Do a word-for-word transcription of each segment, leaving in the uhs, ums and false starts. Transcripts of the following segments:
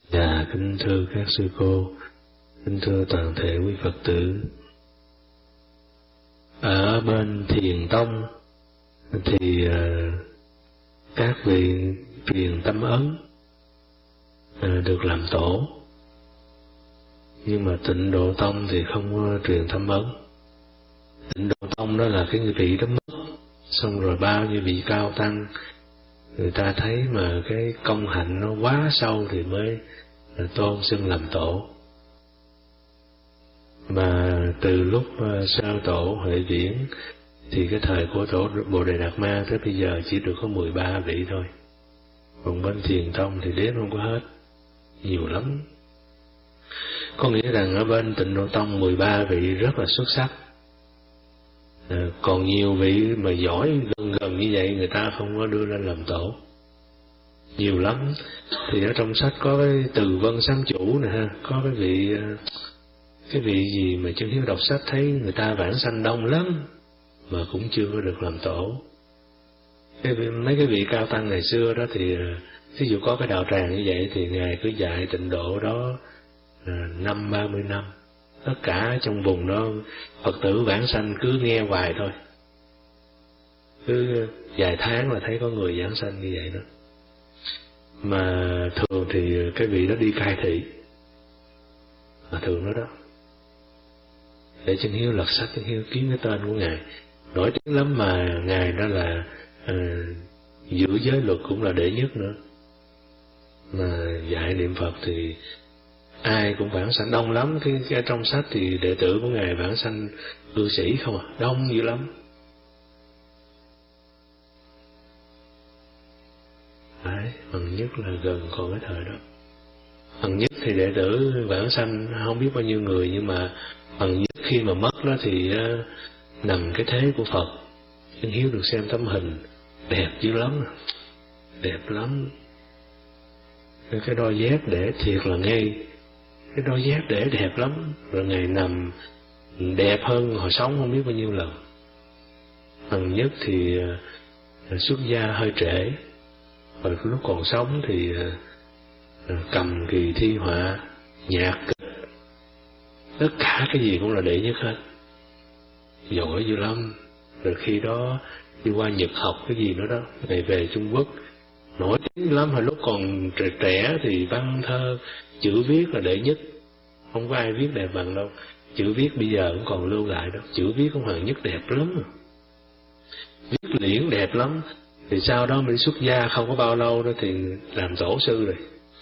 Dạ, kính thưa các sư cô, kính thưa toàn thể quý Phật tử. Ở bên Thiền Tông thì uh, các vị truyền tâm ấn uh, được làm tổ, nhưng mà Tịnh Độ Tông thì không uh, truyền tâm ấn. Tịnh Độ Tông đó là cái vị đó mất, xong rồi bao nhiêu vị cao tăng người ta thấy mà cái công hạnh nó quá sâu thì mới tôn xưng làm tổ. Mà từ lúc sơ tổ Huệ Viễn thì cái thời của tổ Bồ Đề Đạt Ma tới bây giờ chỉ được có mười ba vị thôi. Còn bên Thiền Tông thì đếm không có hết, nhiều lắm. Có nghĩa rằng ở bên Tịnh Độ Tông mười ba vị rất là xuất sắc, à, còn nhiều vị mà giỏi gần gần như vậy người ta không có đưa lên làm tổ, nhiều lắm. Thì ở trong sách có cái Từ Vân Sám Chủ nè ha, có cái vị cái vị gì mà Chân Hiếu đọc sách thấy người ta vãng sanh đông lắm mà cũng chưa có được làm tổ. Cái, mấy cái vị cao tăng ngày xưa đó thì ví dụ có cái đạo tràng như vậy thì ngài cứ dạy tịnh độ đó năm ba mươi năm, tất cả trong vùng đó Phật tử vãng sanh cứ nghe hoài thôi, cứ vài tháng là thấy có người vãng sanh như vậy đó. Mà thường thì cái vị đó đi cai thị, mà thường đó đó. Để Chân Hiếu lật sách, Chân Hiếu kiếm cái tên của ngài nổi tiếng lắm, mà ngài đó là uh, giữ giới luật cũng là đệ nhất nữa. Mà dạy niệm Phật thì ai cũng vãng sanh đông lắm. Cái, cái trong sách thì đệ tử của ngài vãng sanh cư sĩ không à, đông dữ lắm. Đấy, Hằng Nhất là gần còn cái thời đó. Hằng Nhất thì đệ tử vãng sanh không biết bao nhiêu người, nhưng mà Hằng Nhất khi mà mất đó thì uh, nằm cái thế của Phật. Chân Hiếu được xem tấm hình đẹp dữ lắm, đẹp lắm. Cái đôi dép để thiệt là ngay, cái đôi dép để đẹp lắm. Rồi ngày nằm đẹp hơn hồi sống không biết bao nhiêu lần. Hằng Nhất thì uh, xuất gia hơi trễ, rồi lúc còn sống thì uh, cầm kỳ thi họa, nhạc kịch, tất cả cái gì cũng là đệ nhất hết, giỏi dữ lắm. Rồi khi đó đi qua Nhật học cái gì nữa đó, ngày về Trung Quốc nổi tiếng lắm. Hồi lúc còn trẻ, trẻ thì văn thơ chữ viết là đệ nhất, không có ai viết đẹp bằng đâu. Chữ viết bây giờ cũng còn lưu lại đó, chữ viết của Hoàng Nhất đẹp lắm, viết liễn đẹp lắm. Thì sau đó mình xuất gia không có bao lâu đó thì làm tổ sư rồi,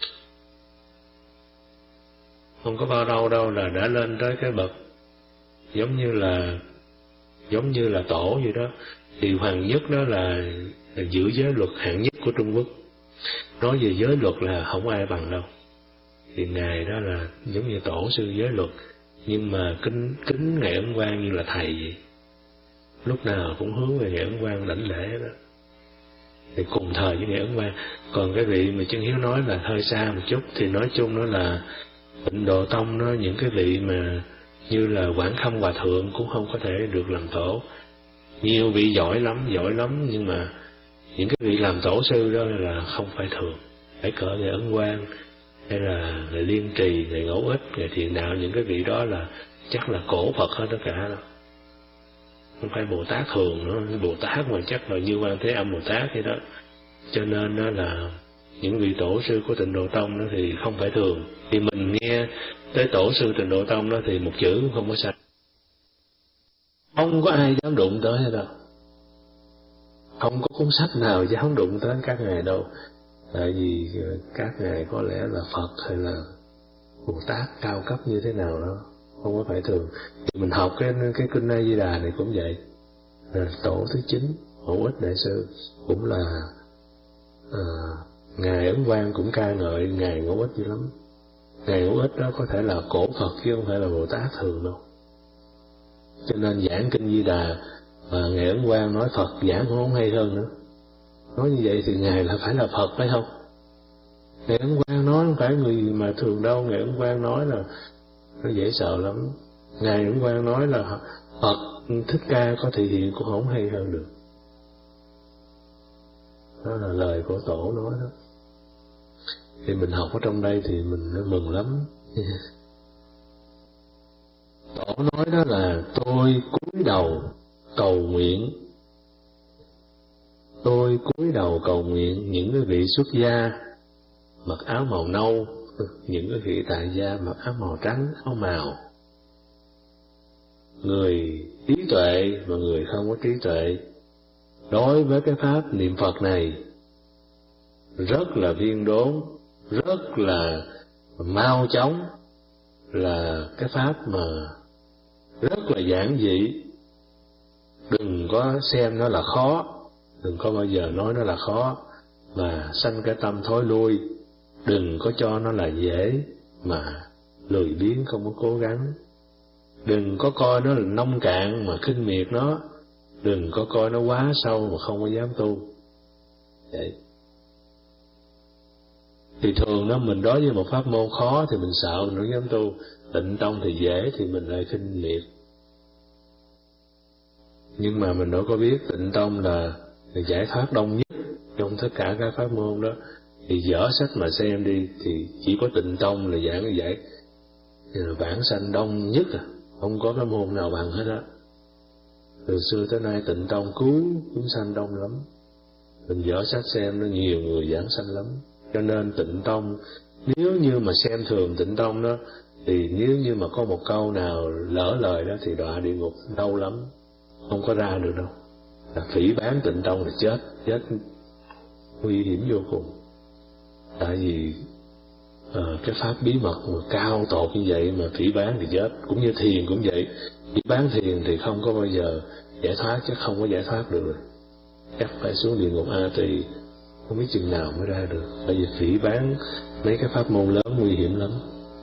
không có bao lâu đâu là đã lên tới cái bậc giống như là giống như là tổ vậy đó. Thì Hoàng Nhất đó là, là giữ giới luật hạng nhất của Trung Quốc. Nói về giới luật là không ai bằng đâu. Thì ngài đó là giống như tổ sư giới luật, nhưng mà kính kính ngài Ấn Quang như là thầy vậy, lúc nào cũng hướng về ngài Ấn Quang đảnh lễ đó. Thì cùng thời với ngài Ấn Quang. Còn cái vị mà Chân Hiếu nói là hơi xa một chút, thì nói chung đó là Tịnh Độ Tông đó, những cái vị mà như là Quảng Khâm Hòa Thượng cũng không có thể được làm tổ. Nhiều vị giỏi lắm, giỏi lắm, nhưng mà những cái vị làm tổ sư đó là không phải thường. Phải cỡ ngài Ấn Quang, hay là ngài Liên Trì, ngài Ngẫu Ích, ngài Thiện Đạo, những cái vị đó là chắc là cổ Phật hết tất cả đó. Không phải Bồ Tát thường nữa, Bồ Tát mà chắc là như Quan Thế Âm Bồ Tát vậy đó. Cho nên đó là những vị tổ sư của Tịnh Độ Tông đó thì không phải thường. Thì mình nghe tới tổ sư Tịnh Độ Tông đó thì một chữ cũng không có sai, không có ai dám đụng tới hết đâu, không có cuốn sách nào dám đụng tới các ngài đâu. Tại vì các ngài có lẽ là Phật hay là Bồ Tát cao cấp như thế nào đó, không có phải thường. Thì mình học cái cái kinh A Di Đà này cũng vậy. À, tổ thứ chín Ngẫu Ích Đại Sư cũng là à, ngài Ấn Quang cũng ca ngợi ngài Ngẫu Ích dữ lắm. Ngài Ngẫu Ích đó có thể là cổ Phật chứ không phải là Bồ Tát thường đâu. Cho nên giảng kinh Di Đà và ngài Ấn Quang nói Phật giảng cũng không hay hơn nữa. Nói như vậy thì ngài là phải là Phật phải không? Ngài Ấn Quang nói không phải người mà thường đâu. Ngài Ấn Quang nói là nó dễ sợ lắm. Ngài Ấn Quang nói là Phật Thích Ca có thị hiện cũng không hay hơn được. Đó là lời của tổ nói đó. Thì mình học ở trong đây thì mình nó mừng lắm. Tổ nói đó là tôi cúi đầu cầu nguyện, tôi cúi đầu cầu nguyện những cái vị xuất gia mặc áo màu nâu, những cái vị tại gia mặc áo màu trắng, áo màu, người trí tuệ và người không có trí tuệ, đối với cái pháp niệm Phật này rất là viên đốn, rất là mau chóng, là cái pháp mà rất là giản dị. Đừng có xem nó là khó, đừng có bao giờ nói nó là khó mà sanh cái tâm thối lui, đừng có cho nó là dễ mà lười biếng không có cố gắng, đừng có coi nó là nông cạn mà khinh miệt nó, đừng có coi nó quá sâu mà không có dám tu. Vậy thì thường đó, mình đối với một pháp môn khó thì mình sợ, mình không dám tu. Tịnh tông thì dễ thì mình lại khinh miệt. Nhưng mà mình đâu có biết tịnh tông là, là giải thoát đông nhất trong tất cả các pháp môn đó. Thì dở sách mà xem đi thì chỉ có tịnh tông là giảng như vậy, vãng sanh đông nhất à, không có cái môn nào bằng hết á. Từ xưa tới nay tịnh tông cứu chúng sanh đông lắm. Mình dở sách xem nó nhiều người giảng sanh lắm. Cho nên tịnh tông, nếu như mà xem thường tịnh tông đó, thì nếu như mà có một câu nào lỡ lời đó thì đọa địa ngục đau lắm, không có ra được đâu. Là phỉ báng tịnh tông là chết, chết nguy hiểm vô cùng. Tại vì uh, cái pháp bí mật mà cao tột như vậy mà phỉ báng thì chết. Cũng như thiền cũng vậy, phỉ báng thiền thì không có bao giờ giải thoát, chứ không có giải thoát được rồi. Chắc phải xuống địa ngục A Tỳ, không biết chừng nào mới ra được. Bởi vì phỉ báng mấy cái pháp môn lớn nguy hiểm lắm.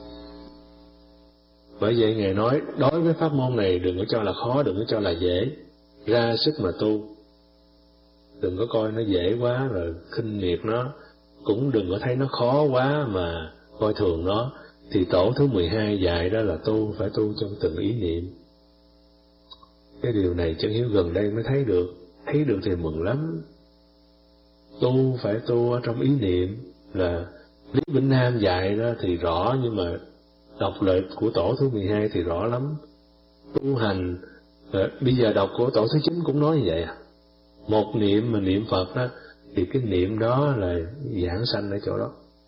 Bởi vậy Ngài nói đối với pháp môn này đừng có cho là khó, đừng có cho là dễ, ra sức mà tu. Đừng có coi nó dễ quá rồi khinh miệt nó, cũng đừng có thấy nó khó quá mà coi thường nó. Thì tổ thứ mười hai dạy đó là tu phải tu trong từng ý niệm. Cái điều này Chân Hiếu gần đây mới thấy được, thấy được thì mừng lắm. Tu phải tu ở trong ý niệm, là Lý Bỉnh Nam dạy đó thì rõ, nhưng mà đọc lời của tổ thứ mười hai thì rõ lắm. Tu hành, bây giờ đọc của tổ thứ chín cũng nói như vậy à. Một niệm mà niệm Phật đó, thì cái niệm đó là giảng sanh ở chỗ đó.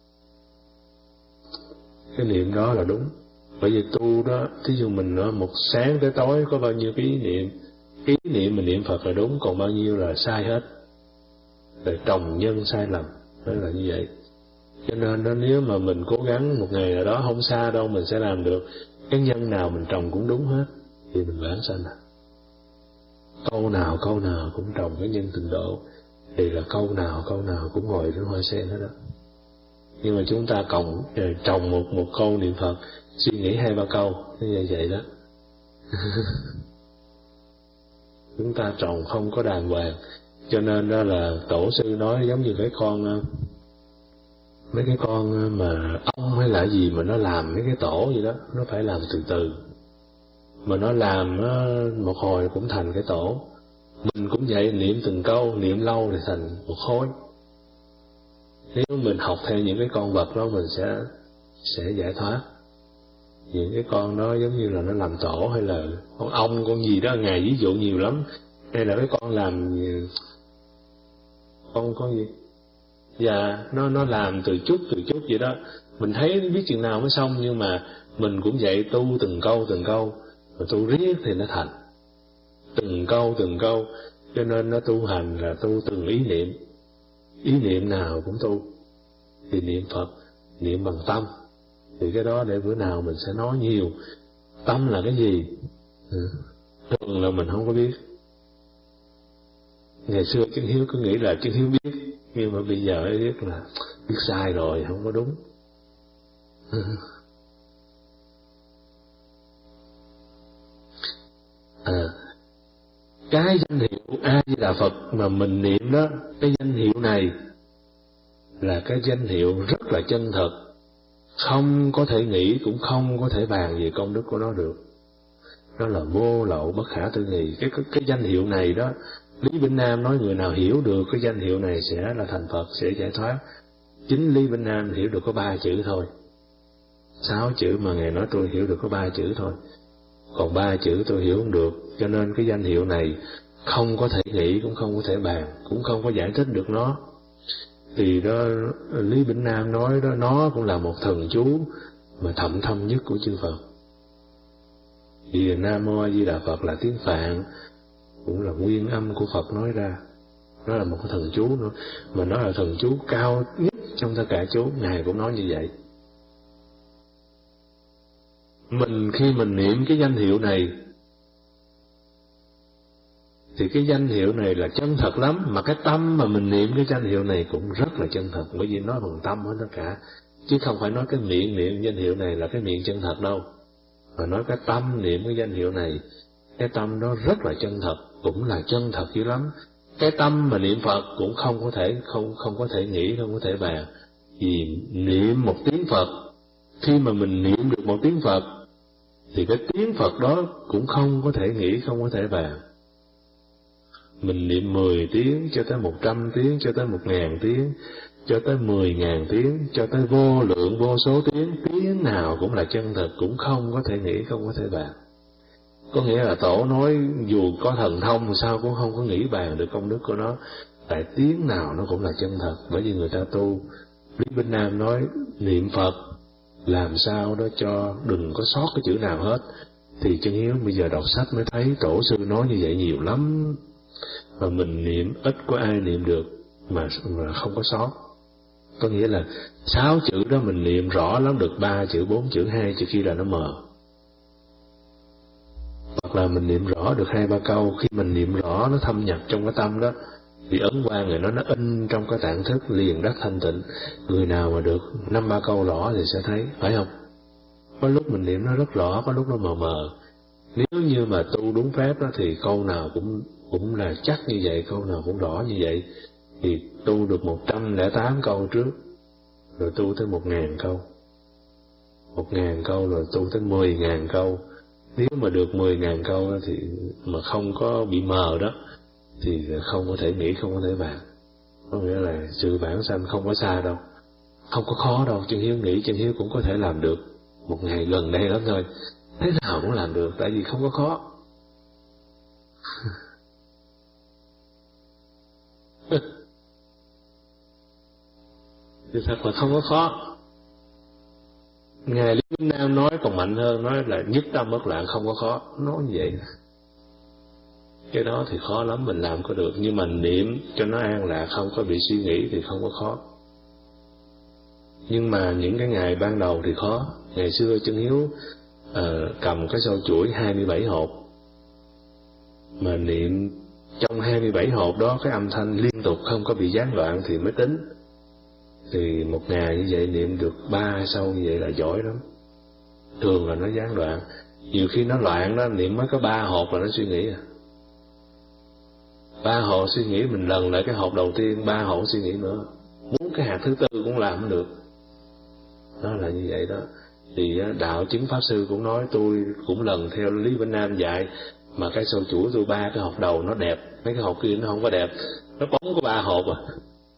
Cái niệm đó là đúng. Bởi vì tu đó, thí dụ mình một sáng tới tối có bao nhiêu cái ý niệm, ý niệm mình niệm Phật là đúng, còn bao nhiêu là sai hết. Rồi trồng nhân sai lầm, đó là như vậy. Cho nên đó, nếu mà mình cố gắng một ngày nào đó, không xa đâu mình sẽ làm được. Cái nhân nào mình trồng cũng đúng hết, thì mình vãng sanh à. Câu nào câu nào cũng trồng cái nhân tịnh độ, thì là câu nào câu nào cũng ngồi đến hoa sen hết đó. Nhưng mà chúng ta cộng trồng một một câu niệm Phật, suy nghĩ hai ba câu, như vậy vậy đó. Chúng ta trồng không có đàng hoàng. Cho nên đó là tổ sư nói giống như cái con, mấy cái con mà ong hay là gì mà nó làm mấy cái tổ gì đó, nó phải làm từ từ. Mà nó làm nó một hồi cũng thành cái tổ. Mình cũng vậy, niệm từng câu, niệm lâu thì thành một khối. Nếu mình học theo những cái con vật đó, mình sẽ sẽ giải thoát. Những cái con đó giống như là nó làm tổ, hay là con ong, con gì đó, Ngài ví dụ nhiều lắm. Hay là cái con làm con con gì? Dạ, nó nó làm từ chút từ chút vậy đó. Mình thấy biết chừng nào mới xong, nhưng mà mình cũng vậy, tu từng câu từng câu, mà tu riết thì nó thành. Từng câu từng câu, cho nên nó tu hành là tu từng ý niệm. Ý niệm nào cũng tu. Thì niệm Phật, niệm bằng tâm. Thì cái đó để bữa nào mình sẽ nói nhiều. Tâm là cái gì? Thường là mình không có biết. Ngày xưa Chân Hiếu cứ nghĩ là Chân Hiếu biết, nhưng mà bây giờ mới biết là biết sai rồi, không có đúng. À, cái danh hiệu A Di Đà Phật mà mình niệm đó, cái danh hiệu này là cái danh hiệu rất là chân thật, không có thể nghĩ cũng không có thể bàn về công đức của nó được. Nó là vô lậu bất khả tư nghị. Cái, cái cái danh hiệu này đó, Lý Bỉnh Nam nói người nào hiểu được cái danh hiệu này sẽ là thành Phật, sẽ giải thoát. Chính Lý Vĩnh Nam hiểu được có ba chữ thôi. Sáu chữ mà Ngài nói tôi hiểu được có ba chữ thôi. Còn ba chữ tôi hiểu không được, cho nên cái danh hiệu này không có thể nghĩ, cũng không có thể bàn, cũng không có giải thích được nó. Thì đó Lý Vĩnh Nam nói đó, nó cũng là một thần chú mà thậm thâm nhất của chư Phật. Vì Nam Mô A Di Đà Phật là tiếng Phạn, cũng là nguyên âm của Phật nói ra. Nó là một cái thần chú nữa, mà nó là thần chú cao nhất trong tất cả chú. Ngài cũng nói như vậy. Mình khi mình niệm cái danh hiệu này thì cái danh hiệu này là chân thật lắm, mà cái tâm mà mình niệm cái danh hiệu này cũng rất là chân thật, bởi vì nói bằng tâm hết tất cả, chứ không phải nói cái miệng niệm danh hiệu này là cái miệng chân thật đâu, mà nói cái tâm niệm cái danh hiệu này, cái tâm đó rất là chân thật, cũng là chân thật dữ lắm. Cái tâm mà niệm Phật cũng không có thể không không có thể nghĩ, không có thể bàn, vì niệm một tiếng Phật, khi mà mình niệm được một tiếng Phật thì cái tiếng Phật đó cũng không có thể nghĩ, không có thể bàn. Mình niệm mười tiếng cho tới một trăm tiếng, cho tới một ngàn tiếng, cho tới mười ngàn tiếng, cho tới vô lượng vô số tiếng, tiếng nào cũng là chân thật, cũng không có thể nghĩ, không có thể bàn. Có nghĩa là Tổ nói dù có thần thông sao cũng không có nghĩ bàn được công đức của nó, tại tiếng nào nó cũng là chân thật. Bởi vì người ta tu, Lý Vĩnh Nam nói niệm Phật làm sao đó cho đừng có sót cái chữ nào hết. Thì Chân Hiếu bây giờ đọc sách mới thấy Tổ sư nói như vậy nhiều lắm, mà mình niệm ít có ai niệm được mà, mà không có sót. Có nghĩa là sáu chữ đó mình niệm rõ lắm, được ba chữ, bốn chữ, hai chữ khi là nó mờ. Hoặc là mình niệm rõ được hai ba câu, khi mình niệm rõ nó thâm nhập trong cái tâm đó, thì ấn quang này nó nó in trong cái tạng thức liền đắc thanh tịnh. Người nào mà được năm ba câu rõ thì sẽ thấy, phải không? Có lúc mình niệm nó rất rõ, có lúc nó mờ mờ. Nếu như mà tu đúng phép đó thì câu nào cũng cũng là chắc như vậy, câu nào cũng rõ như vậy, thì tu được một trăm lẻ tám câu trước, rồi tu tới một ngàn câu, một ngàn câu rồi tu tới mười ngàn câu. Nếu mà được mười ngàn câu đó thì mà không có bị mờ đó thì không có thể nghĩ, không có thể bàn. Có nghĩa là sự bản sanh không có xa đâu, không có khó đâu. Chân Hiếu nghĩ Chân Hiếu cũng có thể làm được một ngày gần đây lắm thôi, thế nào cũng làm được, tại vì không có khó. Thì thật là không có khó. Ngài Lý Vĩnh Nam nói còn mạnh hơn, nói là nhất tâm bất loạn không có khó, nói như vậy. Cái đó thì khó lắm mình làm có được, nhưng mà niệm cho nó an lạc, không có bị suy nghĩ thì không có khó. Nhưng mà những cái ngày ban đầu thì khó. Ngày xưa Chân Hiếu uh, cầm cái sâu chuỗi hai mươi bảy hộp, mà niệm trong hai mươi bảy hộp đó cái âm thanh liên tục không có bị gián đoạn thì mới tính. Thì một ngày như vậy niệm được ba sâu như vậy là giỏi lắm. Thường là nó gián đoạn, nhiều khi nó loạn đó, niệm mới có ba hộp là nó suy nghĩ à. Ba hộp suy nghĩ, mình lần lại cái hộp đầu tiên, ba hộp suy nghĩ nữa, muốn cái hạt thứ tư cũng làm không được. Đó là như vậy đó. Thì đạo chứng pháp sư cũng nói, tôi cũng lần theo Lý Vĩnh Nam dạy, mà cái sâu chuỗi tôi ba cái hộp đầu nó đẹp, mấy cái hộp kia nó không có đẹp, nó bóng có ba hộp à.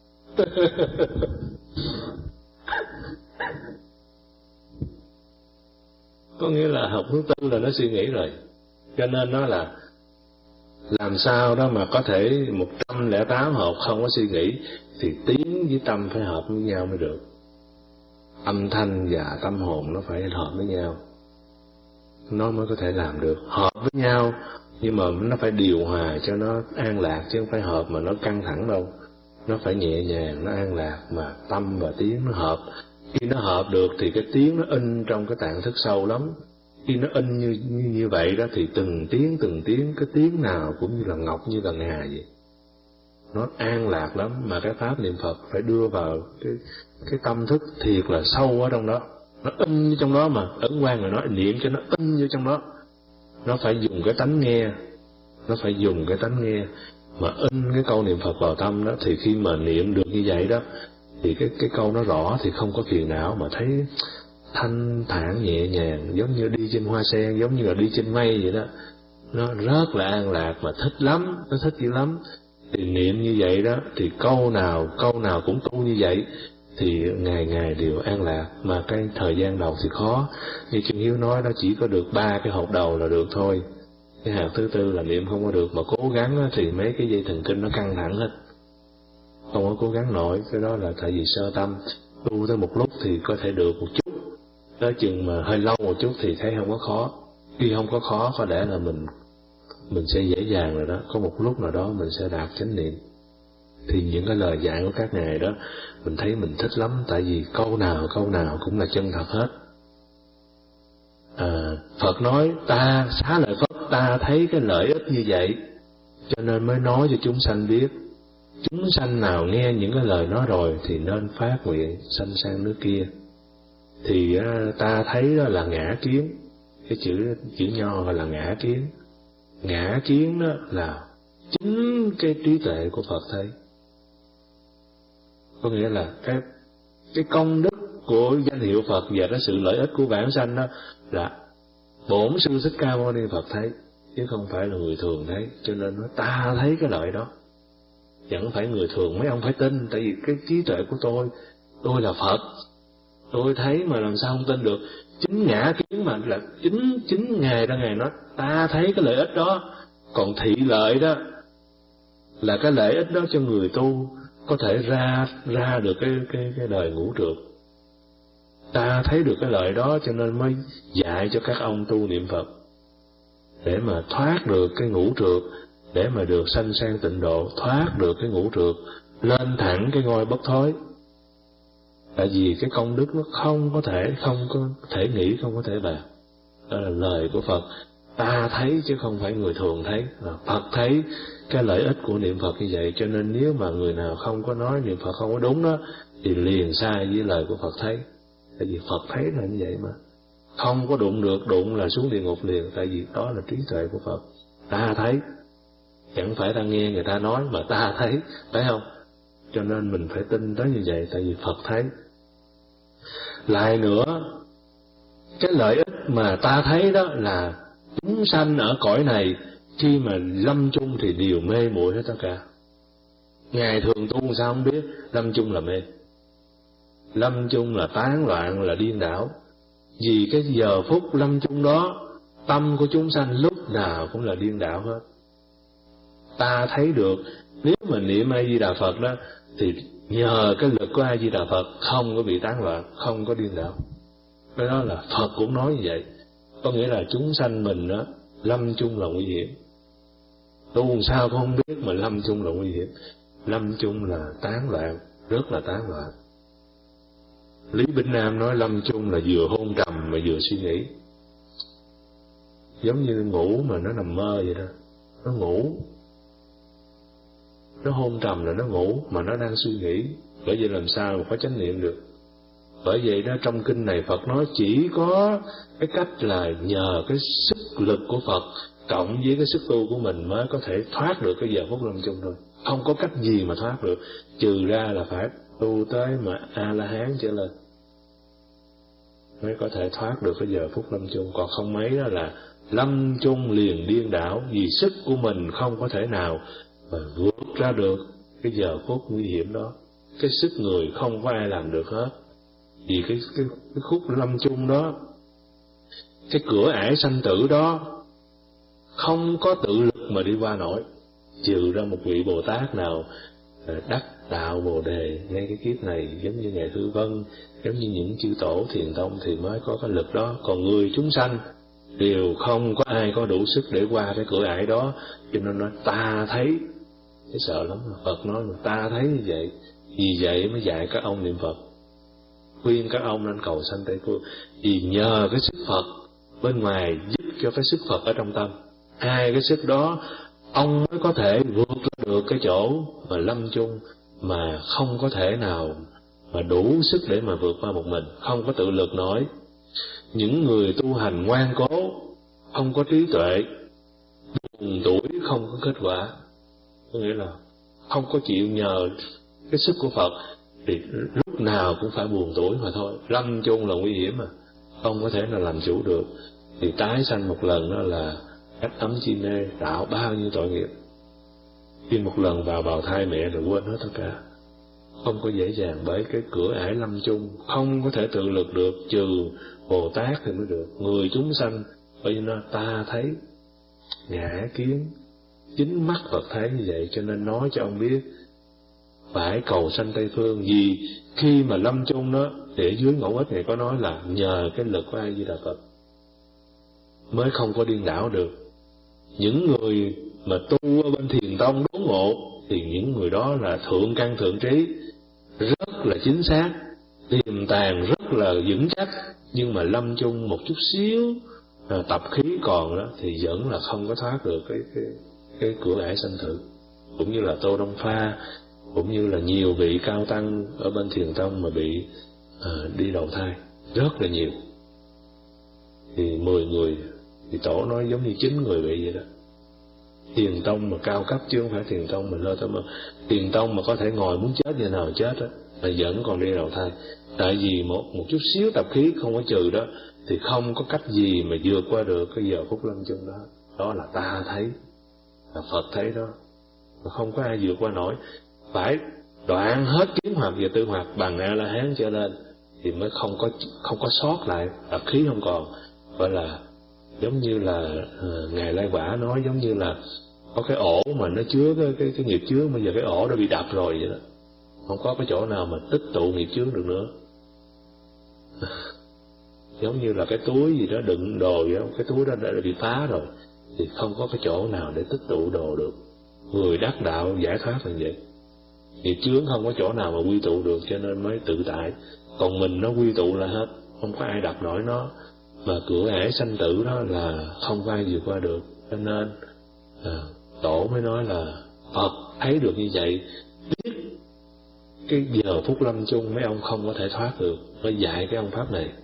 Có nghĩa là hộp thứ tư là nó suy nghĩ rồi. Cho nên nó là làm sao đó mà có thể một trăm lẻ tám hộp không có suy nghĩ, thì tiếng với tâm phải hợp với nhau mới được. Âm thanh và tâm hồn nó phải hợp với nhau, nó mới có thể làm được. Hợp với nhau nhưng mà nó phải điều hòa cho nó an lạc, chứ không phải hợp mà nó căng thẳng đâu. Nó phải nhẹ nhàng, nó an lạc, mà tâm và tiếng nó hợp. Khi nó hợp được thì cái tiếng nó in trong cái tạng thức sâu lắm. Khi nó in như, như như vậy đó thì từng tiếng từng tiếng, cái tiếng nào cũng như là ngọc, như là ngà vậy. Nó an lạc lắm, mà cái pháp niệm Phật phải đưa vào cái cái tâm thức thiệt là sâu ở trong đó. Nó in trong đó, mà ấn quang rồi nói niệm cho nó in vô trong đó. Nó phải dùng cái tánh nghe, nó phải dùng cái tánh nghe mà in cái câu niệm Phật vào tâm đó. Thì khi mà niệm được như vậy đó thì cái cái câu nó rõ, thì không có phiền não, mà thấy thanh thản nhẹ nhàng, giống như đi trên hoa sen, giống như là đi trên mây vậy đó. Nó rất là an lạc, mà thích lắm, nó thích dữ lắm. Thì niệm như vậy đó, thì câu nào câu nào cũng tu như vậy, thì ngày ngày đều an lạc. Mà cái thời gian đầu thì khó, như Chân Hiếu nói đó, chỉ có được ba cái hột đầu là được thôi. Cái hạt thứ tư là niệm không có được, mà cố gắng thì mấy cái dây thần kinh nó căng thẳng hết, không có cố gắng nổi. Cái đó là tại vì sơ tâm, tu tới một lúc thì có thể được một chút, tới chừng mà hơi lâu một chút thì thấy không có khó. Khi không có khó, có lẽ là mình mình sẽ dễ dàng rồi đó, có một lúc nào đó mình sẽ đạt chánh niệm. Thì những cái lời dạy của các ngài đó mình thấy mình thích lắm, tại vì câu nào câu nào cũng là chân thật hết. À, Phật nói ta xá lợi Phất, ta thấy cái lợi ích như vậy cho nên mới nói cho chúng sanh biết. Chúng sanh nào nghe những cái lời nói rồi thì nên phát nguyện sanh sang nước kia. Thì à, ta thấy đó là ngã kiến, cái chữ chữ nho gọi là ngã kiến. Ngã kiến đó là chính cái trí tuệ của Phật thấy. Có nghĩa là cái cái công đức của danh hiệu Phật và cái sự lợi ích của vãng sanh đó là Bổn Sư Thích Ca Mâu Ni Phật thấy, chứ không phải là người thường thấy. Cho nên nó ta thấy cái lợi đó, chẳng phải người thường. Mấy ông phải tin, tại vì cái trí tuệ của tôi, tôi là Phật, tôi thấy mà làm sao không tin được. Chính ngã kiến mà là chính chính ngài đó, ngài nói ta thấy cái lợi ích đó. Còn thị lợi đó là cái lợi ích đó cho người tu có thể ra ra được cái cái cái đời ngũ trượt. Ta thấy được cái lợi đó cho nên mới dạy cho các ông tu niệm Phật, để mà thoát được cái ngũ trượt, để mà được sanh sang tịnh độ, thoát được cái ngũ trượt, lên thẳng cái ngôi bất thối. Tại vì cái công đức nó không có thể, không có thể nghĩ, không có thể bàn. Đó là lời của Phật, ta thấy chứ không phải người thường thấy. Phật thấy cái lợi ích của niệm Phật như vậy, cho nên nếu mà người nào không có nói niệm Phật không có đúng đó, thì liền sai với lời của Phật thấy. Tại vì Phật thấy là như vậy mà, không có đụng được, đụng là xuống địa ngục liền. Tại vì đó là trí tuệ của Phật, ta thấy, chẳng phải ta nghe người ta nói mà ta thấy, phải không? Cho nên mình phải tin tới như vậy, tại vì Phật thấy. Lại nữa, cái lợi ích mà ta thấy đó là chúng sanh ở cõi này khi mà lâm chung thì đều mê muội hết tất cả. Ngài thường tu sao không biết, lâm chung là mê, lâm chung là tán loạn, là điên đảo. Vì cái giờ phút lâm chung đó, tâm của chúng sanh lúc nào cũng là điên đảo hết. Ta thấy được, nếu mà niệm A Di Đà Phật đó thì nhờ cái lực của A Di Đà Phật không có bị tán loạn, không có điên đảo. Cái đó là Phật cũng nói như vậy. Có nghĩa là chúng sanh mình đó lâm chung là nguy hiểm. Tu sao cũng không biết mà lâm chung là nguy hiểm. Lâm chung là tán loạn, rất là tán loạn. Lý Bỉnh Nam nói lâm chung là vừa hôn trầm mà vừa suy nghĩ, giống như ngủ mà nó nằm mơ vậy đó. Nó ngủ, nó hôn trầm là nó ngủ mà nó đang suy nghĩ. Bởi vậy làm sao mà có chánh niệm được. Bởi vậy đó, trong kinh này Phật nói chỉ có cái cách là nhờ cái sức lực của Phật cộng với cái sức tu của mình mới có thể thoát được cái giờ phút lâm chung thôi. Không có cách gì mà thoát được, trừ ra là phải tu tới mà A-la-hán trở lên mới có thể thoát được cái giờ phút lâm chung. Còn không mấy đó là lâm chung liền điên đảo, vì sức của mình không có thể nào mà vượt ra được cái giờ phút nguy hiểm đó. Cái sức người không có ai làm được hết. Vì cái, cái, cái khúc lâm chung đó, cái cửa ải sanh tử đó, không có tự lực mà đi qua nổi, trừ ra một vị Bồ Tát nào đắc đạo Bồ Đề ngay cái kiếp này, giống như Ngài Thư Vân, giống như những chư tổ Thiền Tông thì mới có cái lực đó. Còn người chúng sanh đều không có ai có đủ sức để qua cái cửa ải đó. Cho nên nói ta thấy, cái sợ lắm. Phật nói mà ta thấy như vậy, vì vậy mới dạy các ông niệm Phật, khuyên các ông nên cầu sanh Tây Phương. Vì nhờ cái sức Phật bên ngoài giúp cho cái sức Phật ở trong tâm, hai cái sức đó ông mới có thể vượt ra được cái chỗ mà lâm chung, mà không có thể nào mà đủ sức để mà vượt qua một mình, không có tự lực nổi. Những người tu hành ngoan cố, không có trí tuệ, buồn tuổi không có kết quả, có nghĩa là không có chịu nhờ cái sức của Phật thì lúc nào cũng phải buồn tuổi mà thôi. Lâm chung là nguy hiểm mà, không có thể nào làm chủ được. Thì tái sanh một lần đó là cách ấm chi mê, tạo bao nhiêu tội nghiệp. Khi một lần vào bào thai mẹ rồi quên hết tất cả, không có dễ dàng, bởi cái cửa ải lâm chung không có thể tự lực được, trừ Bồ Tát thì mới được. Người chúng sanh bởi vì nó ta thấy ngã kiến, chính mắt Phật thấy như vậy, cho nên nói cho ông biết phải cầu sanh Tây Phương. Vì khi mà lâm chung đó, để dưới ngẫu ích này có nói là nhờ cái lực của A Di Đà Phật mới không có điên đảo được. Những người mà tu ở bên Thiền Tông đốn ngộ thì những người đó là thượng căn thượng trí, rất là chính xác, tiềm tàng rất là vững chắc, nhưng mà lâm chung một chút xíu à, tập khí còn đó thì vẫn là không có thoát được cái cái cái cửa ải sanh tử. Cũng như là Tô Đông Pha, cũng như là nhiều vị cao tăng ở bên Thiền Tông mà bị à, đi đầu thai rất là nhiều. Thì mười người thì tổ nói giống như chín người bị vậy đó. Thiền Tông mà cao cấp chứ không phải Thiền Tông mình lơ tới mà. Thiền Tông mà có thể ngồi muốn chết giờ nào chết á, mà vẫn còn đi đầu thai. Tại vì một một chút xíu tập khí không có trừ đó thì không có cách gì mà vượt qua được cái giờ phút lâm chung đó. Đó là ta thấy, là Phật thấy đó, mà không có ai vượt qua nổi. Phải đoạn hết kiến hoặc và tư hoặc bằng A La Hán trở lên thì mới không có không có sót lại, tập khí không còn. Gọi là giống như là uh, ngài Lai Quả nói, giống như là có cái ổ mà nó chứa cái cái, cái nghiệp chướng, bây giờ cái ổ đã bị đập rồi vậy đó, không có cái chỗ nào mà tích tụ nghiệp chướng được nữa. Giống như là cái túi gì đó đựng đồ vậy đó, cái túi đó đã bị phá rồi thì không có cái chỗ nào để tích tụ đồ được. Người đắc đạo giải thoát là vậy, nghiệp chướng không có chỗ nào mà quy tụ được, cho nên mới tự tại. Còn mình nó quy tụ là hết, không có ai đập nổi nó, mà cửa ải sanh tử đó là không có ai vượt qua được. Cho nên à, tổ mới nói là Phật thấy được như vậy, biết cái giờ phút lâm chung mấy ông không có thể thoát được, mới dạy cái ông pháp này.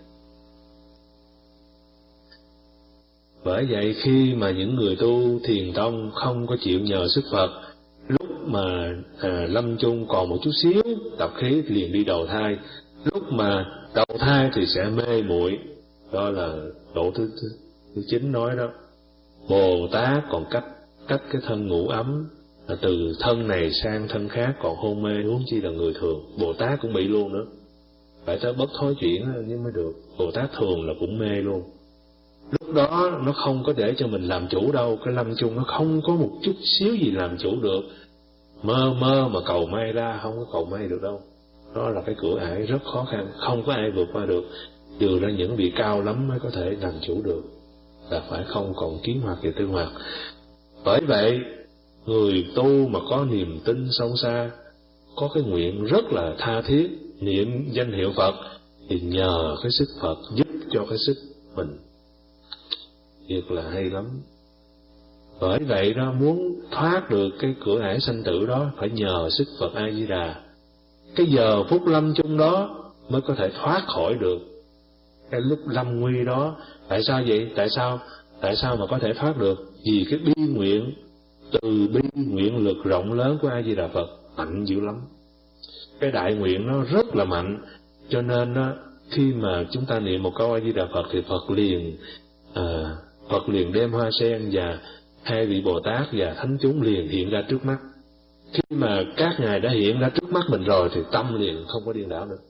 Bởi vậy khi mà những người tu Thiền Tông không có chịu nhờ sức Phật, lúc mà à, lâm chung còn một chút xíu tập khí liền đi đầu thai, lúc mà đầu thai thì sẽ mê muội. Đó là độ thứ, thứ, thứ chín nói đó. Bồ Tát còn cách cách cái thân ngủ ấm, là từ thân này sang thân khác còn hôn mê, huống chi là người thường. Bồ Tát cũng bị luôn nữa, phải tới bất thối chuyển nhưng mới được. Bồ Tát thường là cũng mê luôn. Lúc đó nó không có để cho mình làm chủ đâu, cái lâm chung nó không có một chút xíu gì làm chủ được. Mơ mơ mà cầu may ra, không có cầu may được đâu. Đó là cái cửa ải rất khó khăn, không có ai vượt qua được, trừ ra những vị cao lắm mới có thể làm chủ được, là phải không còn kiến hoặc và tư hoặc. Bởi vậy người tu mà có niềm tin sâu xa, có cái nguyện rất là tha thiết niệm danh hiệu Phật, thì nhờ cái sức Phật giúp cho cái sức mình, thiệt là hay lắm. Bởi vậy đó, muốn thoát được cái cửa ải sanh tử đó phải nhờ sức Phật A Di Đà. Cái giờ phút lâm chung đó mới có thể thoát khỏi được cái lúc lâm nguy đó. Tại sao vậy? Tại sao? Tại sao mà có thể thoát được? Vì cái bi nguyện, từ bi nguyện lực rộng lớn của A Di Đà Phật mạnh dữ lắm. Cái đại nguyện nó rất là mạnh, cho nên đó, khi mà chúng ta niệm một câu A Di Đà Phật thì Phật liền à, Phật liền đem hoa sen và hai vị Bồ Tát và thánh chúng liền hiện ra trước mắt. Khi mà các ngài đã hiện ra trước mắt mình rồi thì tâm liền không có điên đảo nữa.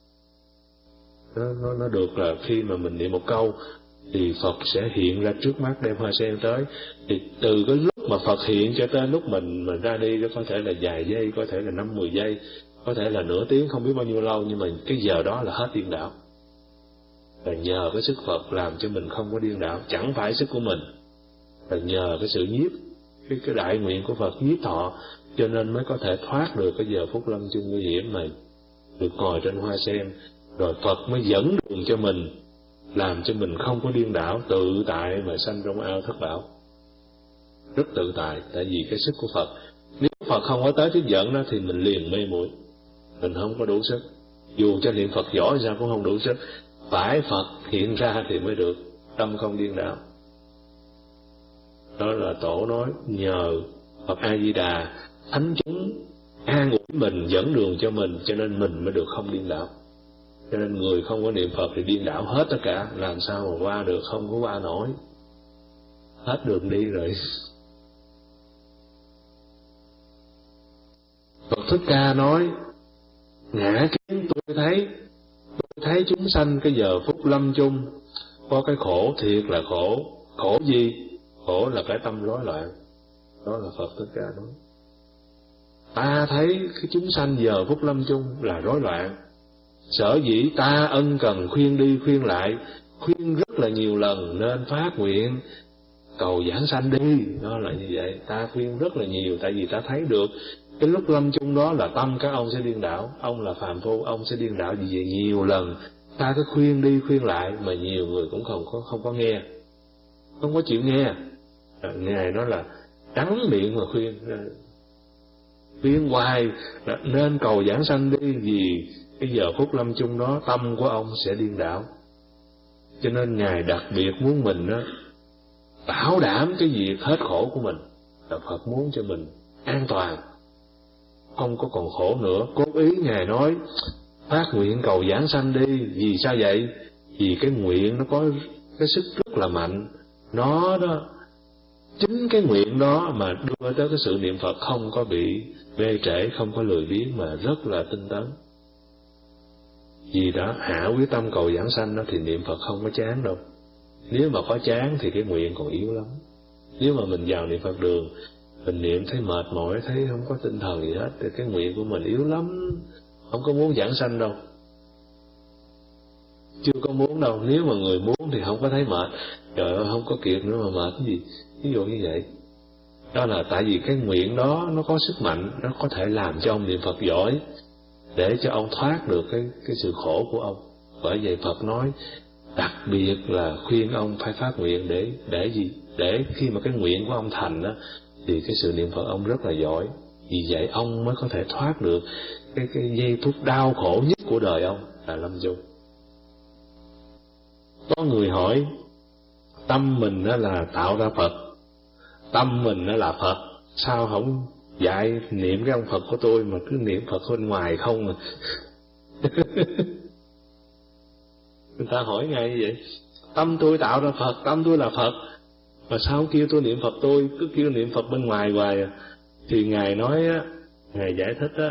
Nó, nó, nó được là khi mà mình niệm một câu thì Phật sẽ hiện ra trước mắt đem hoa sen tới. Thì từ cái lúc mà Phật hiện cho tới lúc mình mình ra đi, nó có thể là vài giây, có thể là năm mười giây, có thể là nửa tiếng, không biết bao nhiêu lâu, nhưng mà cái giờ đó là hết điên đảo. Và nhờ cái sức Phật làm cho mình không có điên đảo, chẳng phải sức của mình, và nhờ cái sự nhiếp, cái, cái đại nguyện của Phật nhiếp thọ, cho nên mới có thể thoát được cái giờ phút lâm chung nguy hiểm này, được ngồi trên hoa sen. Rồi Phật mới dẫn đường cho mình, làm cho mình không có điên đảo, tự tại mà sanh trong ao thất bảo. Rất tự tại, tại vì cái sức của Phật. Nếu Phật không có tới tiếp dẫn đó thì mình liền mê muội, mình không có đủ sức. Dù cho niệm Phật giỏi sao cũng không đủ sức, phải Phật hiện ra thì mới được, tâm không điên đảo. Đó là tổ nói nhờ Phật A Di Đà, thánh chúng an ủi mình, dẫn đường cho mình, cho nên mình mới được không điên đảo. Cho nên người không có niệm Phật thì điên đảo hết tất cả, làm sao mà qua được, không có qua nổi, hết đường đi rồi. Phật Thích Ca nói ngã kiến tôi thấy, tôi thấy chúng sanh cái giờ phút lâm chung có cái khổ thiệt là khổ. Khổ gì? Khổ là cái tâm rối loạn. Đó là Phật Thích Ca nói. Ta thấy cái chúng sanh giờ phút lâm chung là rối loạn. Sở dĩ ta ân cần khuyên đi khuyên lại, khuyên rất là nhiều lần nên phát nguyện cầu giảng sanh đi. Đó là như vậy. Ta khuyên rất là nhiều, tại vì ta thấy được cái lúc lâm chung đó là tâm các ông sẽ điên đảo. Ông là phàm phu, ông sẽ điên đảo vì vậy nhiều lần. Ta cứ khuyên đi khuyên lại mà nhiều người cũng không có không có nghe, không có chịu nghe. À, Ngài nói là trắng miệng mà khuyên, khuyên hoài là nên cầu giảng sanh đi, vì cái giờ phút lâm chung đó tâm của ông sẽ điên đảo. Cho nên Ngài đặc biệt muốn mình đó bảo đảm cái việc hết khổ của mình, là Phật muốn cho mình an toàn, không có còn khổ nữa. Cốt ý Ngài nói phát nguyện cầu giảng sanh đi. Vì sao vậy? Vì cái nguyện nó có cái sức rất là mạnh. Nó đó, chính cái nguyện đó mà đưa tới cái sự niệm Phật không có bị bê trễ, không có lười biếng, mà rất là tinh tấn. Vì đó hạ quyết tâm cầu giảng sanh đó thì niệm Phật không có chán đâu. Nếu mà có chán thì cái nguyện còn yếu lắm. Nếu mà mình vào niệm Phật đường, mình niệm thấy mệt mỏi, thấy không có tinh thần gì hết, thì cái nguyện của mình yếu lắm, không có muốn giảng sanh đâu. Chưa có muốn đâu. Nếu mà người muốn thì không có thấy mệt. Trời ơi, không có kiệt nữa mà mệt cái gì. Ví dụ như vậy. Đó là tại vì cái nguyện đó nó có sức mạnh, nó có thể làm cho ông niệm Phật giỏi, để cho ông thoát được cái cái sự khổ của ông. Bởi vậy Phật nói đặc biệt là khuyên ông phải phát nguyện để để gì? Để khi mà cái nguyện của ông thành đó, thì cái sự niệm Phật ông rất là giỏi. Vì vậy ông mới có thể thoát được cái cái giây phút đau khổ nhất của đời ông là lâm chung. Có người hỏi tâm mình đó là tạo ra Phật, tâm mình đó là Phật, sao không dạy niệm cái ông Phật của tôi mà cứ niệm Phật bên ngoài không à? Người ta hỏi ngay như vậy. Tâm tôi tạo ra Phật, tâm tôi là Phật, mà sao kêu tôi niệm Phật, tôi cứ kêu niệm Phật bên ngoài hoài à? Thì Ngài nói á, Ngài giải thích á,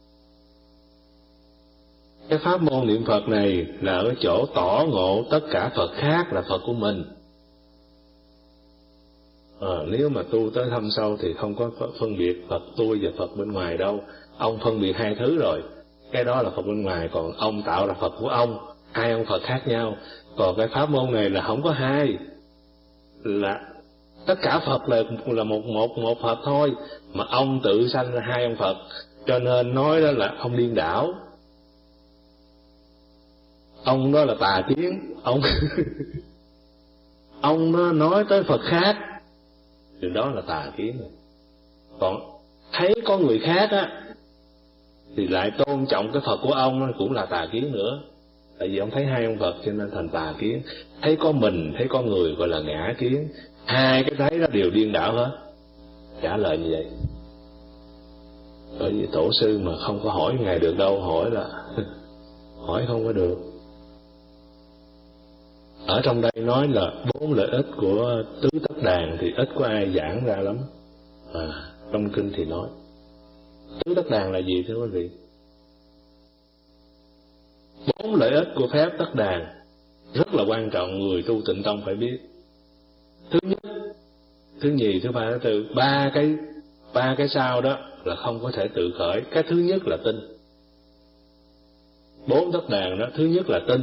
cái pháp môn niệm Phật này là ở chỗ tỏ ngộ tất cả Phật khác là Phật của mình. À, nếu mà tu tới thâm sâu thì không có phân biệt Phật tôi và Phật bên ngoài đâu. Ông phân biệt hai thứ rồi, cái đó là Phật bên ngoài, còn ông tạo ra Phật của ông, hai ông Phật khác nhau. Còn cái pháp môn này là không có hai, là tất cả Phật là là một một một Phật thôi, mà ông tự sanh ra hai ông Phật, cho nên nói đó là ông điên đảo. Ông đó là tà kiến, ông ông nó nói tới Phật khác thì đó là tà kiến rồi. Còn thấy có người khác á thì lại tôn trọng cái Phật của ông cũng là tà kiến nữa. Tại vì ông thấy hai ông Phật cho nên thành tà kiến. Thấy có mình, thấy có người gọi là ngã kiến. Hai cái thấy đó đều điên đảo hết. Trả lời như vậy. Bởi vì tổ sư mà không có hỏi Ngài được đâu, hỏi là hỏi không có được. Ở trong đây nói là bốn lợi ích của tứ tất đàn thì ít có ai giảng ra lắm. À, trong kinh thì nói tứ tất đàn là gì thưa quý vị? Bốn lợi ích của phép tất đàn rất là quan trọng, người tu Tịnh Tông phải biết. Thứ nhất, thứ nhì, thứ ba, thứ tư, ba cái ba cái sau đó là không có thể tự khởi. Cái thứ nhất là tin. Bốn tất đàn đó, thứ nhất là tin.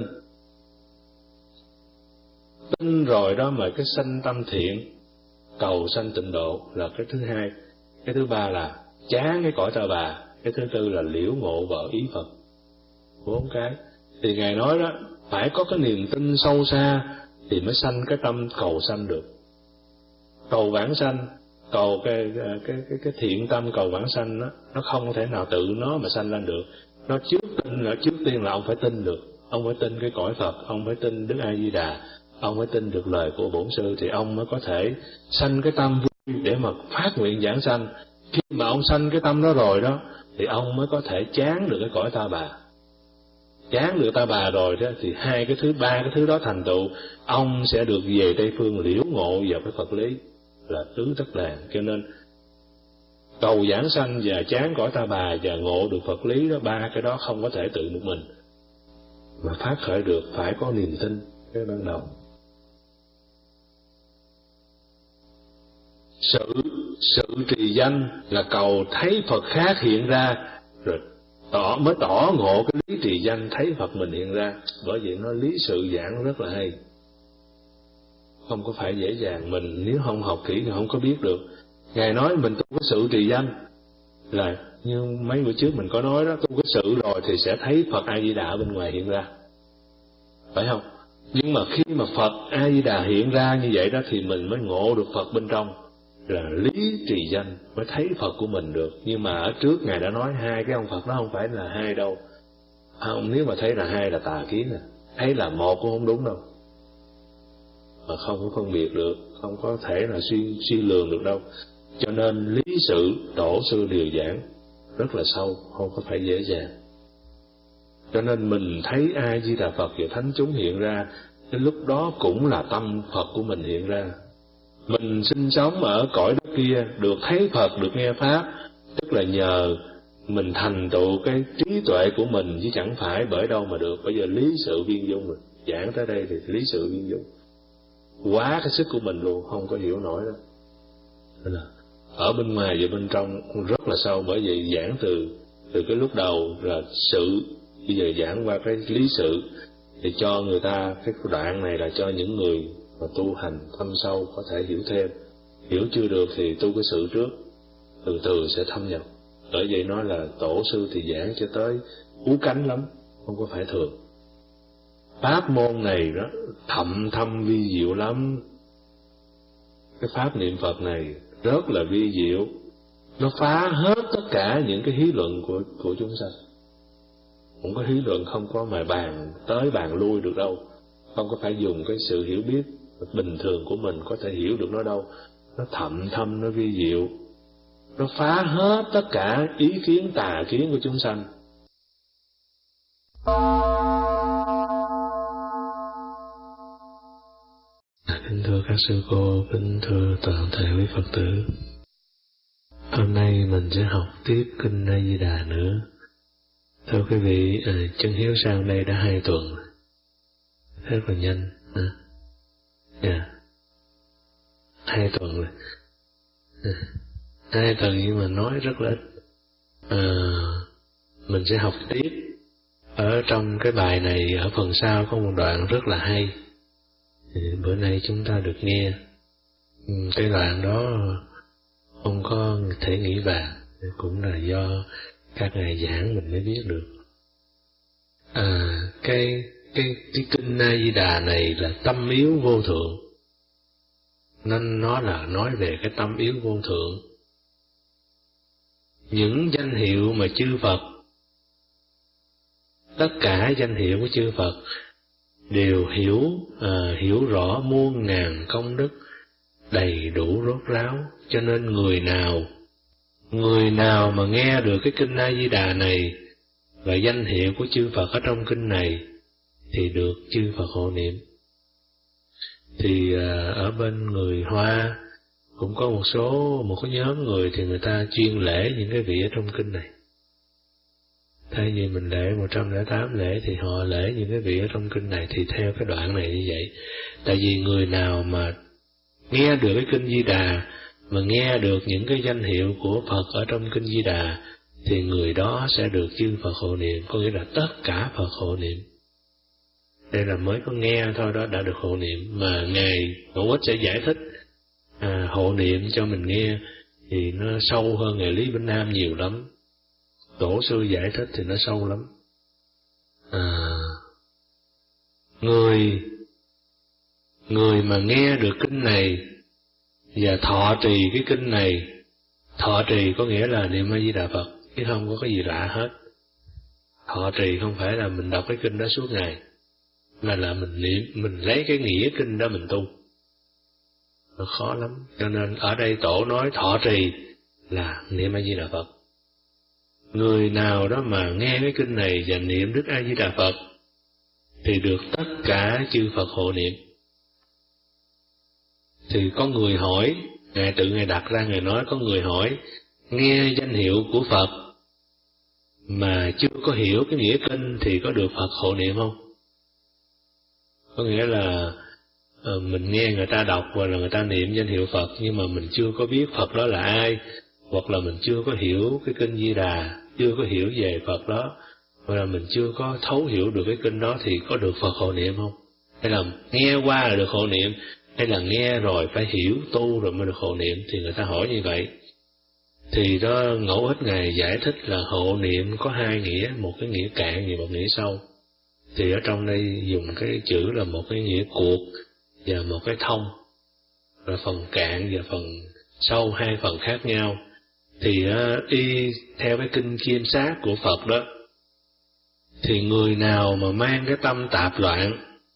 Tin rồi đó mà cái sanh tâm thiện, cầu sanh tịnh độ là cái thứ hai. Cái thứ ba là chán cái cõi ta bà. Cái thứ tư là liễu ngộ vào ý Phật. Bốn cái. Thì Ngài nói đó, phải có cái niềm tin sâu xa thì mới sanh cái tâm cầu sanh được. Cầu vãng sanh, cầu cái cái cái cái thiện tâm cầu vãng sanh đó, nó không thể nào tự nó mà sanh lên được. Nó trước tin là trước tiên là ông phải tin được. Ông phải tin cái cõi Phật, ông phải tin Đức A Di Đà, ông phải tin được lời của bổn sư thì ông mới có thể sanh cái tâm vui để mà phát nguyện giảng sanh. Khi mà ông sanh cái tâm đó rồi đó thì ông mới có thể chán được cái cõi ta bà. Chán được ta bà rồi đó thì hai cái thứ ba cái thứ đó thành tựu, ông sẽ được về Tây phương liễu ngộ vào cái Phật lý là tứ tất đàn. Cho nên cầu giảng sanh và chán cõi ta bà và ngộ được Phật lý đó, ba cái đó không có thể tự một mình mà phát khởi được, phải có niềm tin cái ban đầu. Sự sự trì danh là cầu thấy Phật khác hiện ra, rồi tỏ mới tỏ ngộ cái lý trì danh, thấy Phật mình hiện ra. Bởi vậy nó lý sự giảng rất là hay, không có phải dễ dàng. Mình nếu không học kỹ thì không có biết được. Ngài nói mình tu cái sự trì danh là như mấy bữa trước mình có nói đó, tu cái sự rồi thì sẽ thấy Phật A Di Đà bên ngoài hiện ra, phải không? Nhưng mà khi mà Phật A Di Đà hiện ra như vậy đó thì mình mới ngộ được Phật bên trong, là lý trì danh, mới thấy Phật của mình được. Nhưng mà ở trước Ngài đã nói hai cái ông Phật đó không phải là hai đâu. Không, nếu mà thấy là hai là tà kiến à, thấy là một cũng không đúng đâu. Mà không có phân biệt được, không có thể là suy suy lường được đâu. Cho nên lý sự tổ sư điều giảng rất là sâu, không có phải dễ dàng. Cho nên mình thấy A Di Đà Phật và thánh chúng hiện ra, cái lúc đó cũng là tâm Phật của mình hiện ra. Mình sinh sống ở cõi đất kia, được thấy Phật, được nghe Pháp, tức là nhờ mình thành tựu cái trí tuệ của mình, chứ chẳng phải bởi đâu mà được. Bây giờ lý sự viên dung rồi, giảng tới đây thì lý sự viên dung, quá cái sức của mình luôn, không có hiểu nổi đó. Nên là ở bên ngoài và bên trong rất là sâu. Bởi vậy giảng từ từ cái lúc đầu là sự, bây giờ giảng qua cái lý sự, thì cho người ta cái đoạn này là cho những người mà tu hành thâm sâu có thể hiểu thêm. Hiểu chưa được thì tu cái sự trước, từ từ sẽ thâm nhập. Bởi vậy nói là tổ sư thì giảng cho tới cú cánh lắm, không có phải thường. Pháp môn này đó thậm thâm vi diệu lắm. Cái pháp niệm Phật này rất là vi diệu, nó phá hết tất cả những cái hí luận của của chúng sanh. Không có hí luận, không có mà bàn tới bàn lui được đâu. Không có phải dùng cái sự hiểu biết bình thường của mình có thể hiểu được nó đâu. Nó thậm thâm, nó vi diệu, nó phá hết tất cả ý kiến tà kiến của chúng sanh. Kính thưa các sư cô, kính thưa toàn thể quý Phật tử, hôm nay mình sẽ học tiếp kinh A Di Đà nữa. Thưa quý vị, à, Chân Hiếu sang đây đã hai tuần, rất là nhanh. À, yeah. Hai tuần rồi, à, hai tuần nhưng mà nói rất là ít. À, mình sẽ học tiếp ở trong cái bài này. Ở phần sau có một đoạn rất là hay, bữa nay chúng ta được nghe. Cái đoạn đó không có thể nghĩ bàn, cũng là do các ngài giảng mình mới biết được. À, cái cái cái kinh A Di Đà này là tâm yếu vô thượng, nên nó là nói về cái tâm yếu vô thượng. Những danh hiệu mà chư Phật, tất cả danh hiệu của chư Phật đều hiểu à, hiểu rõ muôn ngàn công đức đầy đủ rốt ráo. Cho nên người nào người nào mà nghe được cái kinh A Di Đà này và danh hiệu của chư Phật ở trong kinh này thì được chư Phật hộ niệm. Thì à, ở bên người Hoa cũng có một số một cái nhóm người thì người ta chuyên lễ những cái vị ở trong kinh này. Thay vì mình lễ một trăm lẻ tám lễ thì họ lễ những cái vị ở trong kinh này, thì theo cái đoạn này như vậy. Tại vì người nào mà nghe được cái kinh Di Đà, mà nghe được những cái danh hiệu của Phật ở trong kinh Di Đà, thì người đó sẽ được chư Phật hộ niệm, có nghĩa là tất cả Phật hộ niệm. Đây là mới có nghe thôi đó đã được hộ niệm. Mà Ngài Ngẫu Ích sẽ giải thích à, hộ niệm cho mình nghe thì nó sâu hơn Ngài Lý Bỉnh Nam nhiều lắm. Tổ sư giải thích thì nó sâu lắm. À, người người mà nghe được kinh này và thọ trì cái kinh này, thọ trì có nghĩa là niệm A Di Đà Phật, chứ không có cái gì lạ hết. Thọ trì không phải là mình đọc cái kinh đó suốt ngày, mà là mình niệm, mình lấy cái nghĩa kinh đó mình tu. Nó khó lắm. Cho nên ở đây tổ nói thọ trì là niệm A Di Đà Phật. Người nào đó mà nghe cái kinh này và niệm Đức A Di Đà Phật thì được tất cả chư Phật hộ niệm. Thì có người hỏi, Ngài tự Ngài đặt ra, Ngài nói có người hỏi: nghe danh hiệu của Phật mà chưa có hiểu cái nghĩa kinh thì có được Phật hộ niệm không? Có nghĩa là mình nghe người ta đọc và là người ta niệm danh hiệu Phật, nhưng mà mình chưa có biết Phật đó là ai, hoặc là mình chưa có hiểu cái kinh Di Đà, chưa có hiểu về Phật đó, hoặc là mình chưa có thấu hiểu được cái kinh đó thì có được Phật hộ niệm không? Hay là nghe qua là được hộ niệm, hay là nghe rồi phải hiểu tu rồi mới được hộ niệm? Thì người ta hỏi như vậy. Thì đó Ngẫu Ích Ngài giải thích là hộ niệm có hai nghĩa, một cái nghĩa cạn và một nghĩa sâu. Thì ở trong đây dùng cái chữ là một cái nghĩa cuộc và một cái thông, là phần cạn và phần sâu, hai phần khác nhau. Thì uh, y theo cái kinh Kim Sát của Phật đó, thì người nào mà mang cái tâm tạp loạn,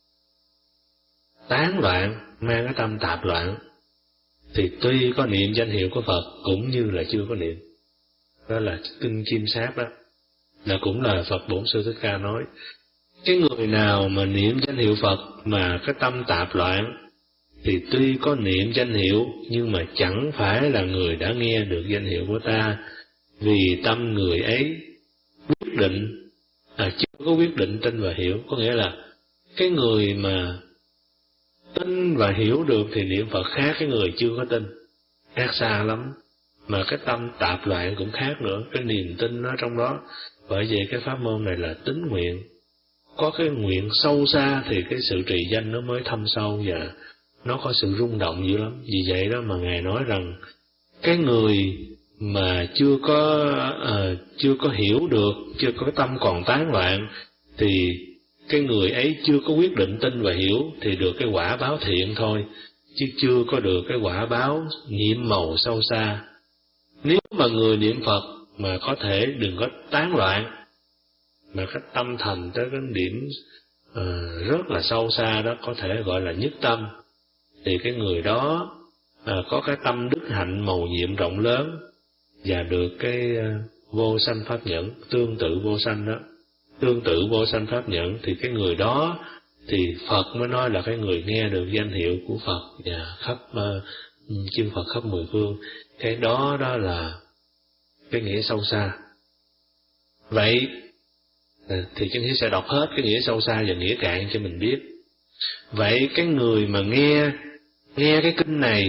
tán loạn, mang cái tâm tạp loạn, thì tuy có niệm danh hiệu của Phật cũng như là chưa có niệm. Đó là kinh Kim Sát đó, là cũng là Phật Bổn Sư Thích Ca nói. Cái người nào mà niệm danh hiệu Phật mà cái tâm tạp loạn, thì tuy có niệm danh hiệu nhưng mà chẳng phải là người đã nghe được danh hiệu của ta, vì tâm người ấy quyết định, à, chưa có quyết định tin và hiểu. Có nghĩa là cái người mà tin và hiểu được thì niệm Phật khác cái người chưa có tin, khác xa lắm. Mà cái tâm tạp loạn cũng khác nữa, cái niềm tin nó trong đó. Bởi vậy cái pháp môn này là tín nguyện, có cái nguyện sâu xa thì cái sự trì danh nó mới thâm sâu và nó có sự rung động dữ lắm. Vì vậy đó mà Ngài nói rằng cái người mà chưa có uh, chưa có hiểu được, chưa có tâm còn tán loạn, thì cái người ấy chưa có quyết định tin và hiểu thì được cái quả báo thiện thôi, chứ chưa có được cái quả báo nhiệm màu sâu xa. Nếu mà người niệm Phật mà có thể đừng có tán loạn, mà cái tâm thành tới cái điểm uh, rất là sâu xa đó, có thể gọi là nhất tâm, thì cái người đó à, có cái tâm đức hạnh màu nhiệm rộng lớn và được cái uh, vô sanh pháp nhẫn, tương tự vô sanh đó, tương tự vô sanh pháp nhẫn, thì cái người đó thì Phật mới nói là cái người nghe được danh hiệu của Phật và khắp uh, chư Phật khắp mười phương. Cái đó đó là cái nghĩa sâu xa. Vậy à, thì chúng ta sẽ đọc hết cái nghĩa sâu xa và nghĩa cạn cho mình biết. Vậy cái người mà nghe nghe cái kinh này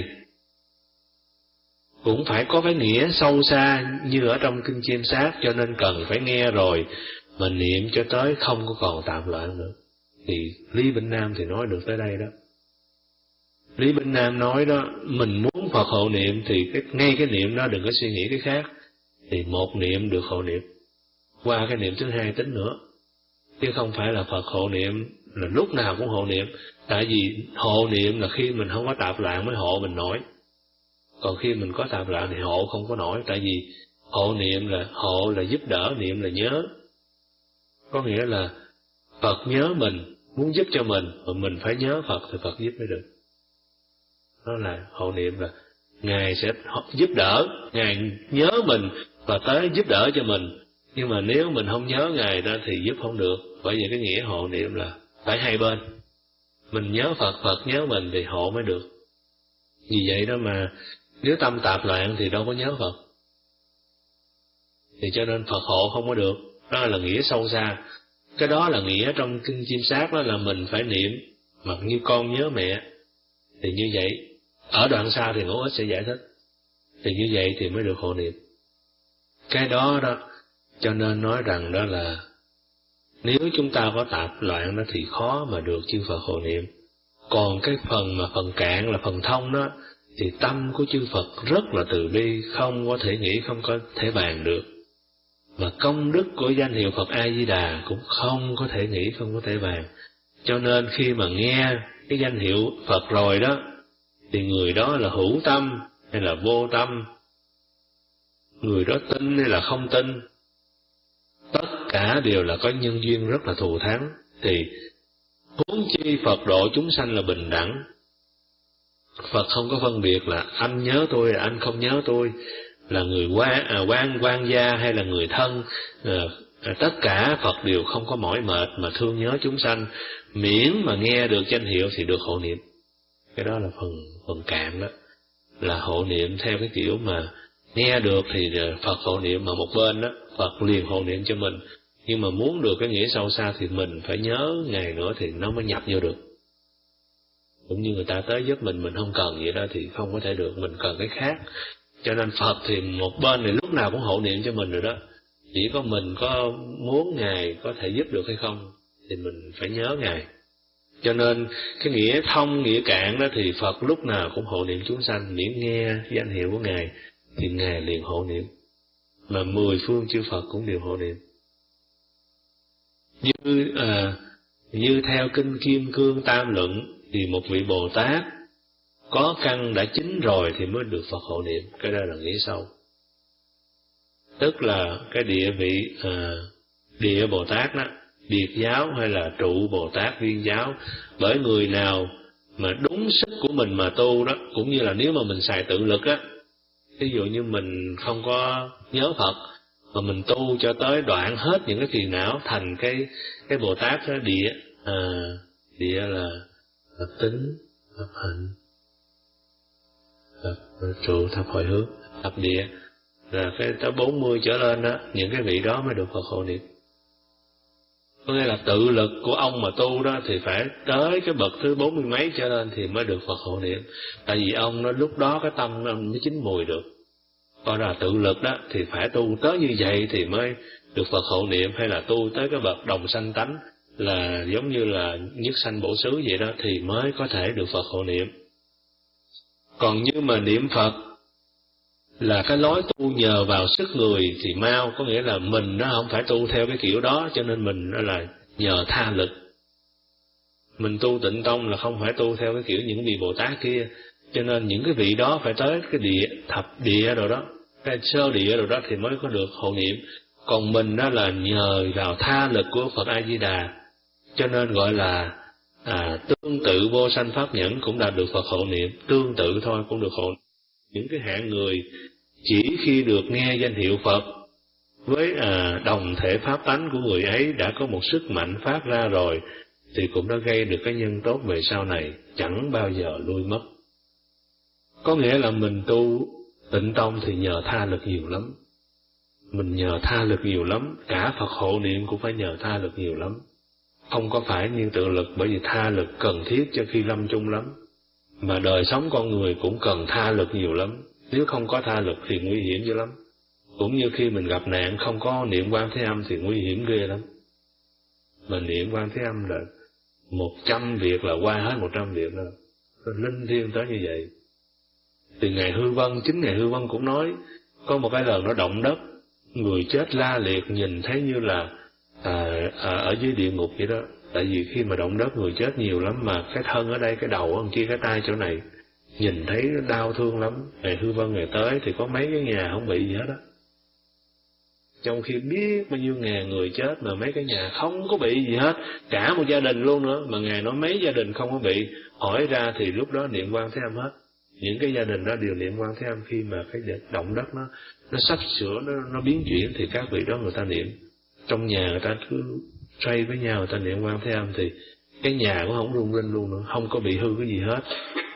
cũng phải có cái nghĩa sâu xa như ở trong kinh Chiêm Sát, cho nên cần phải nghe rồi mà niệm cho tới không có còn tạm loạn nữa. Thì Lý Bỉnh Nam thì nói được tới đây đó. Lý Bỉnh Nam nói đó, mình muốn Phật hộ niệm thì cái, ngay cái niệm đó đừng có suy nghĩ cái khác, thì một niệm được hộ niệm, qua cái niệm thứ hai tính nữa, chứ không phải là Phật hộ niệm là lúc nào cũng hộ niệm. Tại vì hộ niệm là khi mình không có tạp loạn mới hộ mình nổi, còn khi mình có tạp loạn thì hộ không có nổi. Tại vì hộ niệm là hộ là giúp đỡ, niệm là nhớ, có nghĩa là Phật nhớ mình, muốn giúp cho mình, mà mình phải nhớ Phật thì Phật giúp mới được. Đó là hộ niệm, là Ngài sẽ giúp đỡ, Ngài nhớ mình và tới giúp đỡ cho mình. Nhưng mà nếu mình không nhớ Ngài ra thì giúp không được. Bởi vậy cái nghĩa hộ niệm là phải hai bên, mình nhớ Phật, Phật nhớ mình thì hộ mới được. Vì vậy đó mà nếu tâm tạp loạn thì đâu có nhớ Phật, thì cho nên Phật hộ không có được. Đó là nghĩa sâu xa. Cái đó là nghĩa trong kinh Chiêm Sát, đó là mình phải niệm mặc như con nhớ mẹ. Thì như vậy, ở đoạn sau thì Ngẫu Ích sẽ giải thích. Thì như vậy thì mới được hộ niệm. Cái đó đó, cho nên nói rằng đó là nếu chúng ta có tạp loạn đó thì khó mà được chư Phật hộ niệm. Còn cái phần mà phần cạn là phần thông đó, thì tâm của chư Phật rất là từ bi, không có thể nghĩ, không có thể bàn được. Mà công đức của danh hiệu Phật A Di Đà cũng không có thể nghĩ, không có thể bàn. Cho nên khi mà nghe cái danh hiệu Phật rồi đó, thì người đó là hữu tâm hay là vô tâm, người đó tin hay là không tin, tất cả đều là có nhân duyên rất là thù thắng. Thì huống chi Phật độ chúng sanh là bình đẳng. Phật không có phân biệt là anh nhớ tôi là anh không nhớ tôi, là người quan à, quan quan gia hay là người thân, à, à, tất cả Phật đều không có mỏi mệt mà thương nhớ chúng sanh, miễn mà nghe được danh hiệu thì được hộ niệm. Cái đó là phần phần cạn đó, là hộ niệm theo cái kiểu mà Nghe được thì Phật hộ niệm, mà một bên đó Phật liền hộ niệm cho mình. Nhưng mà muốn được cái nghĩa sâu xa thì mình phải nhớ Ngài nữa thì nó mới nhập vô được. Cũng như người ta tới giúp mình, mình không cần vậy đó thì không có thể được, mình cần cái khác. Cho nên Phật thì một bên này lúc nào cũng hộ niệm cho mình rồi đó. Chỉ có mình có muốn Ngài có thể giúp được hay không thì mình phải nhớ Ngài. Cho nên cái nghĩa thông, nghĩa cạn đó thì Phật lúc nào cũng hộ niệm chúng sanh, miễn nghe danh hiệu của Ngài thì Ngài liền hộ niệm. Mà mười phương chư Phật cũng đều hộ niệm. Như à, như theo kinh Kim Cương Tam Luận thì một vị Bồ Tát có căn đã chín rồi thì mới được Phật hộ niệm. Cái đó là nghĩa sâu. Tức là cái địa vị à, địa Bồ Tát đó, biệt giáo hay là trụ Bồ Tát viên giáo, bởi người nào mà đúng sức của mình mà tu đó, cũng như là nếu mà mình xài tự lực á, ví dụ như mình không có nhớ Phật mà mình tu cho tới đoạn hết những cái phiền não thành cái cái Bồ Tát đó, địa à, địa là thập tính, thập hạnh, thập trụ, thập hồi hướng, thập địa, là cái tới bốn mươi trở lên đó, những cái vị đó mới được Phật hộ niệm. Có nghĩa là tự lực của ông mà tu đó thì phải tới cái bậc thứ bốn mươi mấy trở lên thì mới được Phật hộ niệm. Tại vì ông nó lúc đó cái tâm nó mới chín mùi được. Còn là tự lực đó thì phải tu tới như vậy thì mới được Phật hộ niệm, hay là tu tới cái bậc đồng sanh tánh là giống như là nhất sanh bổ xứ vậy đó thì mới có thể được Phật hộ niệm. Còn như mà niệm Phật là cái lối tu nhờ vào sức người thì mau, có nghĩa là mình nó không phải tu theo cái kiểu đó, cho nên mình nó là nhờ tha lực. Mình tu Tịnh Tông là không phải tu theo cái kiểu những vị Bồ Tát kia, cho nên những cái vị đó phải tới cái địa, thập địa rồi đó, cái sơ địa rồi đó thì mới có được hộ niệm. Còn mình đó là nhờ vào tha lực của Phật A Di Đà, cho nên gọi là à, tương tự vô sanh pháp nhẫn cũng đã được Phật hộ niệm, tương tự thôi cũng được hộ niệm. Những cái hạng người chỉ khi được nghe danh hiệu Phật với à, đồng thể pháp tánh của người ấy đã có một sức mạnh phát ra rồi thì cũng đã gây được cái nhân tốt về sau này, chẳng bao giờ lui mất. Có nghĩa là mình tu Tịnh Tông thì nhờ tha lực nhiều lắm. Mình nhờ tha lực nhiều lắm, cả Phật hộ niệm cũng phải nhờ tha lực nhiều lắm. Không có phải như tự lực, bởi vì tha lực cần thiết cho khi lâm chung lắm. Mà đời sống con người cũng cần tha lực nhiều lắm. Nếu không có tha lực thì nguy hiểm dữ lắm. Cũng như khi mình gặp nạn không có niệm Quan Thế Âm thì nguy hiểm ghê lắm. Mà niệm Quan Thế Âm là một trăm việc là qua hết một trăm việc rồi. Linh thiêng tới như vậy. Thì Ngài Hư Vân, chính Ngài Hư Vân cũng nói, có một cái lần nó động đất, người chết la liệt nhìn thấy như là à, à, ở dưới địa ngục vậy đó. Tại vì khi mà động đất người chết nhiều lắm, mà cái thân ở đây, cái đầu ở kia, cái tay chỗ này, nhìn thấy đau thương lắm. Ngài Hư Vân ngày tới thì có mấy cái nhà không bị gì hết á. Trong khi biết bao nhiêu ngàn người chết mà mấy cái nhà không có bị gì hết, cả một gia đình luôn nữa, mà Ngài nói mấy gia đình không có bị. Hỏi ra thì lúc đó niệm Quan Thế Âm hết. Những cái gia đình đó đều niệm Quan Thế Âm, khi mà cái động đất nó nó sắp sửa nó nó biến chuyển thì các vị đó người ta niệm. Trong nhà người ta cứ xoay với nhau, người ta niệm Quan Thế Âm thì cái nhà cũng không rung rinh luôn nữa, không có bị hư cái gì hết.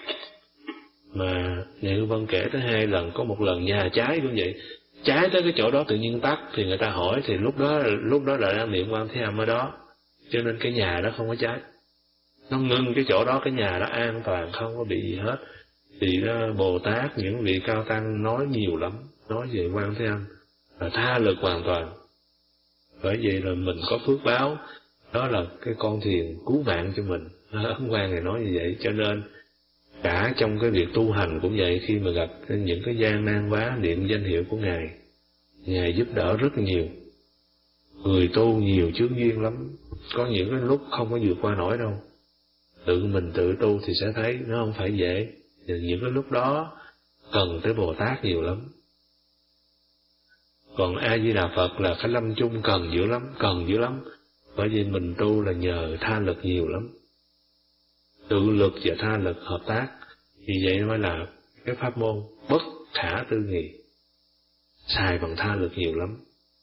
Mà Ngài Hư Vân kể tới hai lần, có một lần nhà cháy cũng vậy, cháy tới cái chỗ đó tự nhiên tắt, thì người ta hỏi thì lúc đó lúc đó là đang niệm Quan Thế Âm ở đó, cho nên cái nhà đó không có cháy, nó ngưng cái chỗ đó, cái nhà đó an toàn không có bị gì hết. Thì đó, Bồ Tát những vị cao tăng nói nhiều lắm, nói về Quan Thế Âm là tha lực hoàn toàn. Bởi vậy là mình có phước báo, đó là cái con thuyền cứu mạng cho mình. Ấn Quang này nói như vậy, cho nên cả trong cái việc tu hành cũng vậy, khi mà gặp những cái gian nan quá, niệm danh hiệu của Ngài, Ngài giúp đỡ rất nhiều. Người tu nhiều chướng duyên lắm, có những cái lúc không có vượt qua nổi đâu. Tự mình tự tu thì sẽ thấy nó không phải dễ. Những cái lúc đó cần tới Bồ Tát nhiều lắm. Còn A Di Đà Phật là cái lâm chung cần dữ lắm, cần dữ lắm. Bởi vì mình tu là nhờ tha lực nhiều lắm. Tự lực và tha lực hợp tác, vì vậy mới là cái pháp môn bất khả tư nghị. Xài bằng tha lực nhiều lắm.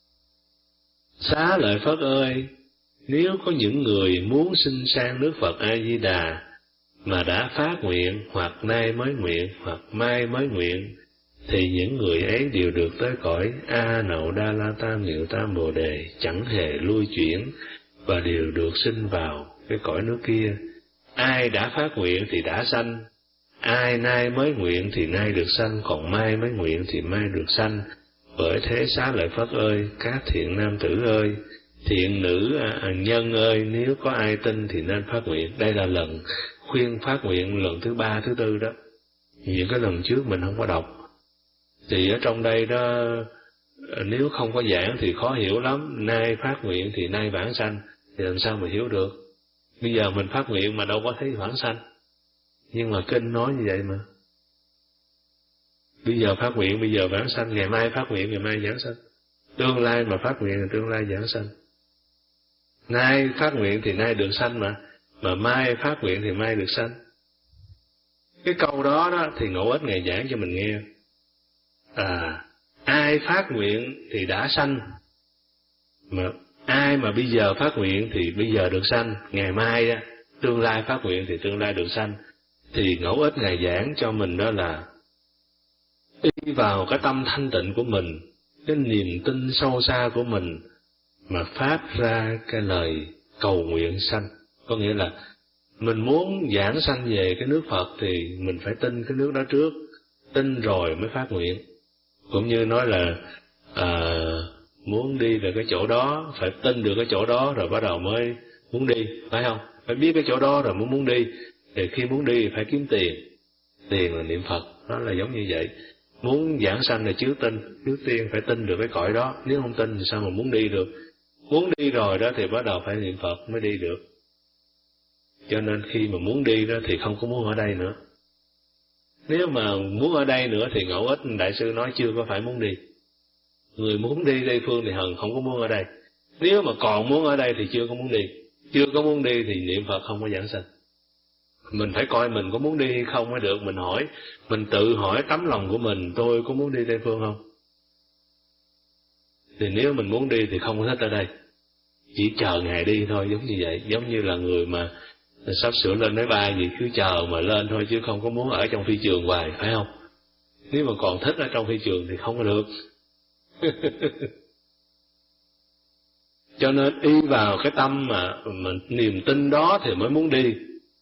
Xá lợi Phất ơi, nếu có những người muốn sinh sang nước Phật A Di Đà mà đã phát nguyện, hoặc nay mới nguyện, hoặc mai mới nguyện, thì những người ấy đều được tới cõi A Nậu Đa La Tam Miệu Tam Bồ Đề, chẳng hề lui chuyển, và đều được sinh vào cái cõi nước kia. Ai đã phát nguyện thì đã sanh, ai nay mới nguyện thì nay được sanh, còn mai mới nguyện thì mai được sanh. Bởi thế Xá Lợi Phất ơi, các thiện nam tử ơi, thiện nữ à, nhân ơi, nếu có ai tin thì nên phát nguyện. Đây là lần khuyên phát nguyện lần thứ ba, thứ tư đó. Những cái lần trước mình không có đọc. Thì ở trong đây đó, nếu không có giảng thì khó hiểu lắm. Nay phát nguyện thì nay vãng sanh, thì làm sao mà hiểu được. Bây giờ mình phát nguyện mà đâu có thấy vãng sanh, nhưng mà kinh nói như vậy mà. Bây giờ phát nguyện, bây giờ vãng sanh, ngày mai phát nguyện, ngày mai vãng sanh. Tương lai mà phát nguyện thì tương lai vãng sanh. Nay phát nguyện thì nay được sanh mà, mà mai phát nguyện thì mai được sanh. Cái câu đó đó thì Ngộ Ích Ngài giảng cho mình nghe. À, ai phát nguyện thì đã sanh, mà ai mà bây giờ phát nguyện thì bây giờ được sanh, ngày mai á, tương lai phát nguyện thì tương lai được sanh. Thì Ngẫu Ích Ngài giảng cho mình đó là đi vào cái tâm thanh tịnh của mình, cái niềm tin sâu xa của mình, mà phát ra cái lời cầu nguyện sanh. Có nghĩa là mình muốn giảng sanh về cái nước Phật thì mình phải tin cái nước đó trước, tin rồi mới phát nguyện. Cũng như nói là à, muốn đi về cái chỗ đó, phải tin được cái chỗ đó rồi bắt đầu mới muốn đi, phải không? Phải biết cái chỗ đó rồi mới muốn đi. Thì khi muốn đi phải kiếm tiền, tiền là niệm Phật, nó là giống như vậy. Muốn giảng sanh là trước tin, trước tiên phải tin được cái cõi đó, nếu không tin thì sao mà muốn đi được. Muốn đi rồi đó thì bắt đầu phải niệm Phật mới đi được. Cho nên khi mà muốn đi đó thì không có muốn ở đây nữa. Nếu mà muốn ở đây nữa thì Ngẫu Ích Đại Sư nói chưa có phải muốn đi. Người muốn đi Tây Phương thì hần không có muốn ở đây. Nếu mà còn muốn ở đây thì chưa có muốn đi. Chưa có muốn đi thì niệm Phật không có giảng sanh. Mình phải coi mình có muốn đi hay không mới được. Mình hỏi, mình tự hỏi tấm lòng của mình, tôi có muốn đi Tây Phương không? Thì nếu mình muốn đi thì không có thích ở đây, chỉ chờ ngày đi thôi, giống như vậy. Giống như là người mà sắp sửa lên máy bay gì cứ chờ mà lên thôi, chứ không có muốn ở trong phi trường hoài, phải không? Nếu mà còn thích ở trong phi trường thì không có được. Cho nên y vào cái tâm mà, mà niềm tin đó thì mới muốn đi.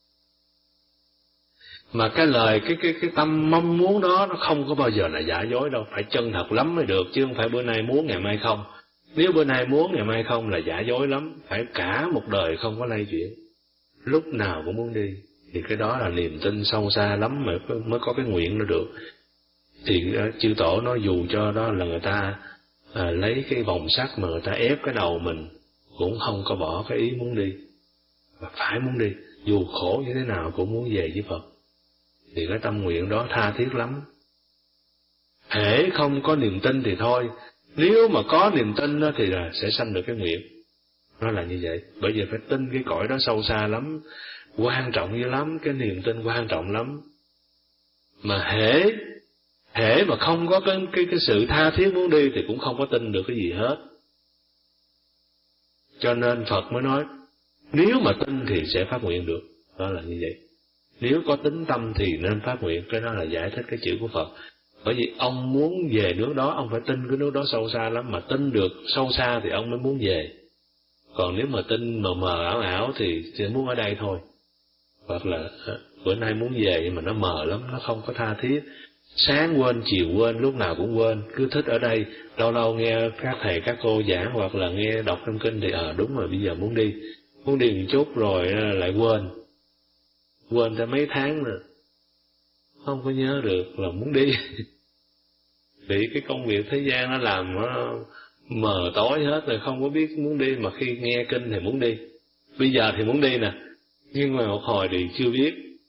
Mà cái lời, cái cái cái tâm mong muốn đó nó không có bao giờ là giả dối đâu, phải chân thật lắm mới được, chứ không phải bữa nay muốn ngày mai không. Nếu bữa nay muốn ngày mai không là giả dối lắm, phải cả một đời không có lay chuyển, lúc nào cũng muốn đi. Thì cái đó là niềm tin sâu xa lắm mà mới có cái nguyện nó được. Thì chư tổ nói dù cho đó là người ta à, lấy cái vòng sắt mà người ta ép cái đầu mình, cũng không có bỏ cái ý muốn đi, và phải muốn đi, dù khổ như thế nào cũng muốn về với Phật. Thì cái tâm nguyện đó tha thiết lắm. Hễ không có niềm tin thì thôi, nếu mà có niềm tin đó thì là sẽ sanh được cái nguyện. Nó là như vậy. Bởi vì phải tin cái cõi đó sâu xa lắm, quan trọng dữ lắm, cái niềm tin quan trọng lắm. Mà hễ hễ mà không có cái, cái, cái sự tha thiết muốn đi thì cũng không có tin được cái gì hết. Cho nên Phật mới nói, nếu mà tin thì sẽ phát nguyện được. Đó là như vậy. Nếu có tính tâm thì nên phát nguyện. Cái đó là giải thích cái chữ của Phật. Bởi vì ông muốn về nước đó, ông phải tin cái nước đó sâu xa lắm. Mà tin được sâu xa thì ông mới muốn về. Còn nếu mà tin mờ mờ ảo ảo thì sẽ muốn ở đây thôi. Hoặc là bữa nay muốn về nhưng mà nó mờ lắm, nó không có tha thiết. Sáng quên, chiều quên, lúc nào cũng quên, cứ thích ở đây. Lâu lâu nghe các thầy các cô giảng hoặc là nghe đọc trong kinh thì ờ à, đúng rồi, bây giờ muốn đi. Muốn đi một chút rồi lại quên. Quên ra mấy tháng rồi, không có nhớ được là muốn đi. Bị cái công việc thế gian nó làm nó mờ tối hết rồi, không có biết muốn đi. Mà khi nghe kinh thì muốn đi. Bây giờ thì muốn đi nè, nhưng mà một hồi thì chưa biết.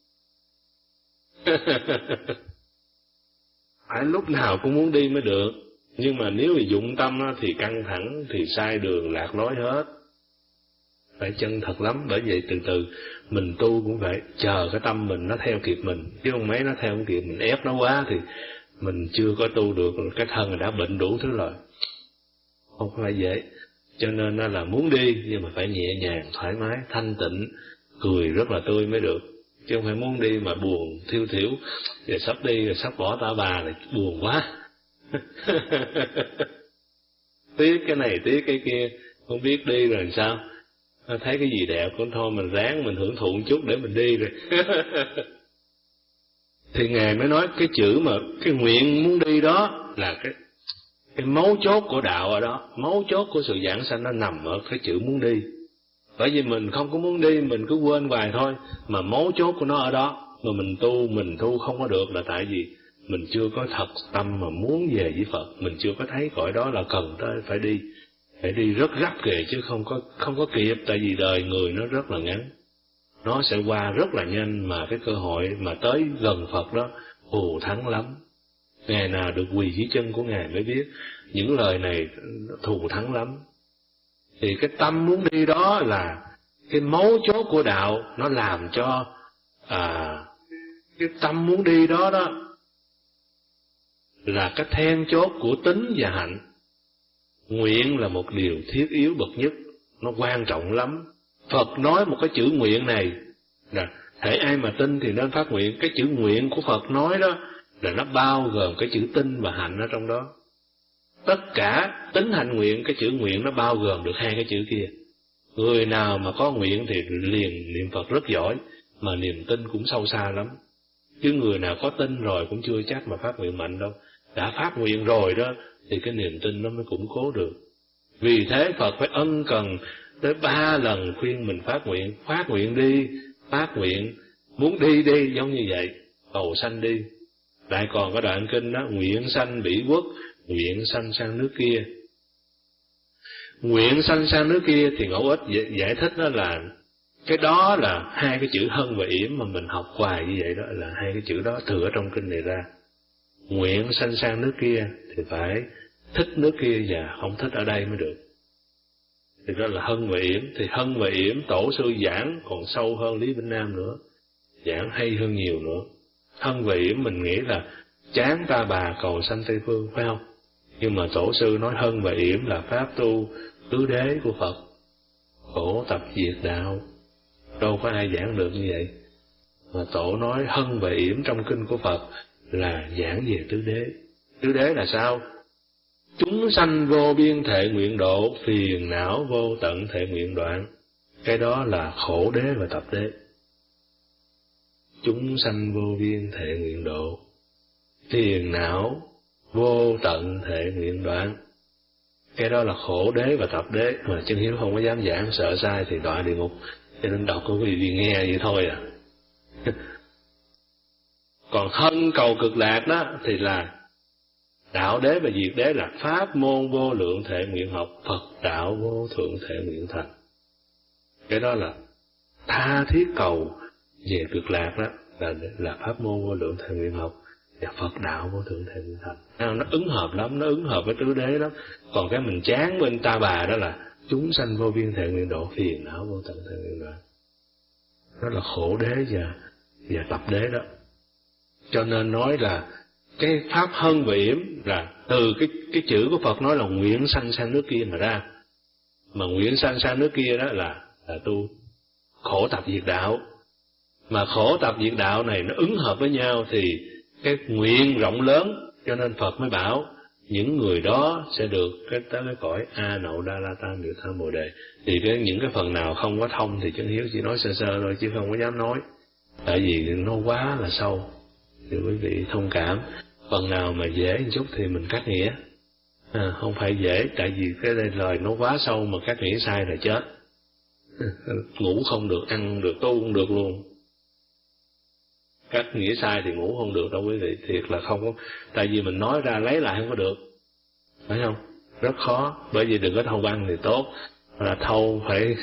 Phải lúc nào cũng muốn đi mới được. Nhưng mà nếu mà dụng tâm thì căng thẳng, thì sai đường lạc lối hết. Phải chân thật lắm. Bởi vậy từ từ mình tu cũng phải chờ cái tâm mình nó theo kịp mình, chứ không mấy nó theo không kịp, mình ép nó quá thì mình chưa có tu được, cái thân đã bệnh đủ thứ rồi, không phải dễ. Cho nên nó là muốn đi nhưng mà phải nhẹ nhàng, thoải mái, thanh tịnh, cười rất là tươi mới được. chứ không phải muốn đi mà buồn thiêu thiểu, giờ sắp đi rồi sắp bỏ ta bà này buồn quá. Tiếc cái này tiếc cái kia, không biết đi rồi làm sao, thấy cái gì đẹp cũng thôi mình ráng mình hưởng thụ một chút để mình đi rồi. Thì Ngài mới nói cái chữ mà cái nguyện muốn đi đó là cái cái mấu chốt của đạo ở đó, mấu chốt của sự giảng sanh nó nằm ở cái chữ muốn đi. Bởi vì mình không có muốn đi, mình cứ quên hoài thôi, mà mấu chốt của nó ở đó, mà mình tu, mình tu không có được là tại vì mình chưa có thật tâm mà muốn về với Phật, mình chưa có thấy cõi đó là cần tới phải đi, phải đi rất gấp kìa chứ không có không có kịp, tại vì đời người nó rất là ngắn, nó sẽ qua rất là nhanh, mà cái cơ hội mà tới gần Phật đó ồ thắng lắm. Ngày nào được quỳ dưới chân của Ngài mới biết những lời này thù thắng lắm. Thì cái tâm muốn đi đó là cái mấu chốt của đạo, nó làm cho à, cái tâm muốn đi đó đó là cái then chốt của tín và hạnh. Nguyện là một điều thiết yếu bậc nhất, nó quan trọng lắm. Phật nói một cái chữ nguyện này là hễ ai mà tin thì nên phát nguyện. Cái chữ nguyện của Phật nói đó là nó bao gồm cái chữ tin và hạnh ở trong đó. Tất cả tín hạnh nguyện, cái chữ nguyện nó bao gồm được hai cái chữ kia. Người nào mà có nguyện thì liền niệm Phật rất giỏi, mà niềm tin cũng sâu xa lắm. Chứ người nào có tin rồi cũng chưa chắc mà phát nguyện mạnh đâu. Đã phát nguyện rồi đó thì cái niềm tin nó mới củng cố được. Vì thế Phật phải ân cần tới ba lần khuyên mình phát nguyện. Phát nguyện đi, phát nguyện, muốn đi đi, giống như vậy, cầu sanh đi. Lại còn có đoạn kinh đó, nguyện sanh bỉ quốc, nguyện sanh sang nước kia. Nguyện sanh sang nước kia thì Ngẫu Ích giải thích đó là cái đó là hai cái chữ hân và yểm mà mình học hoài như vậy đó, là hai cái chữ đó thừa trong kinh này ra. Nguyện sanh sang nước kia thì phải thích nước kia và không thích ở đây mới được. Thì đó là hân và yểm. Thì hân và yểm tổ sư giảng còn sâu hơn Lý Vĩnh Nam nữa, giảng hay hơn nhiều nữa. Hân và yểm mình nghĩ là chán ta bà cầu sanh Tây Phương, phải không? Nhưng mà tổ sư nói hân và yểm là pháp tu tứ đế của Phật, khổ tập diệt đạo. Đâu có ai giảng được như vậy. Mà tổ nói hân và yểm trong kinh của Phật là giảng về tứ đế. Tứ đế là sao? Chúng sanh vô biên thệ nguyện độ, phiền não vô tận thệ nguyện đoạn. Cái đó là khổ đế và tập đế. Chúng sanh vô biên thệ nguyện độ, phiền não vô tận thệ nguyện đoạn. Cái đó là khổ đế và tập đế, mà Chân Hiếu không có dám giảng, sợ sai thì đọa địa ngục, cho nên đọc có quý vị nghe vậy thôi à. Còn hân cầu cực lạc đó thì là đạo đế và diệt đế, là pháp môn vô lượng thệ nguyện học, Phật đạo vô thượng thệ nguyện thành. Cái đó là tha thiết cầu về cực lạc đó, là là pháp môn vô lượng thệ nguyện học và Phật đạo vô thượng thệ nguyện thành. Nó ứng hợp lắm, nó ứng hợp với tứ đế lắm. Còn cái mình chán bên ta bà đó là chúng sanh vô biên thệ nguyện độ, phiền não vô tận thệ nguyện đoạn. Đó là khổ đế và và tập đế đó. Cho nên nói là cái pháp hân và yểm là từ cái cái chữ của Phật nói là nguyện sanh sang nước kia mà ra. Mà nguyện sanh sang nước kia đó là là tu khổ tập diệt đạo. Mà khổ tập diệt đạo này nó ứng hợp với nhau thì cái nguyện rộng lớn, cho nên Phật mới bảo những người đó sẽ được cái tới cái cõi A Nậu Đa La Tam Diệu Tham Bồ Đề. Thì cái những cái phần nào không có thông thì Chân Hiếu chỉ nói sơ sơ thôi chứ không có dám nói, tại vì nó quá là sâu. Thì quý vị thông cảm. Phần nào mà dễ một chút thì mình cắt nghĩa, à, không phải dễ, tại vì cái đây lời nó quá sâu mà cắt nghĩa sai là chết. Ngủ không được, ăn không được, tu không được luôn. Cắt nghĩa sai thì ngủ không được đâu quý vị, thiệt là không có, tại vì mình nói ra lấy lại không có được, phải không? Rất khó, bởi vì đừng có thâu băng thì tốt, là thâu phải.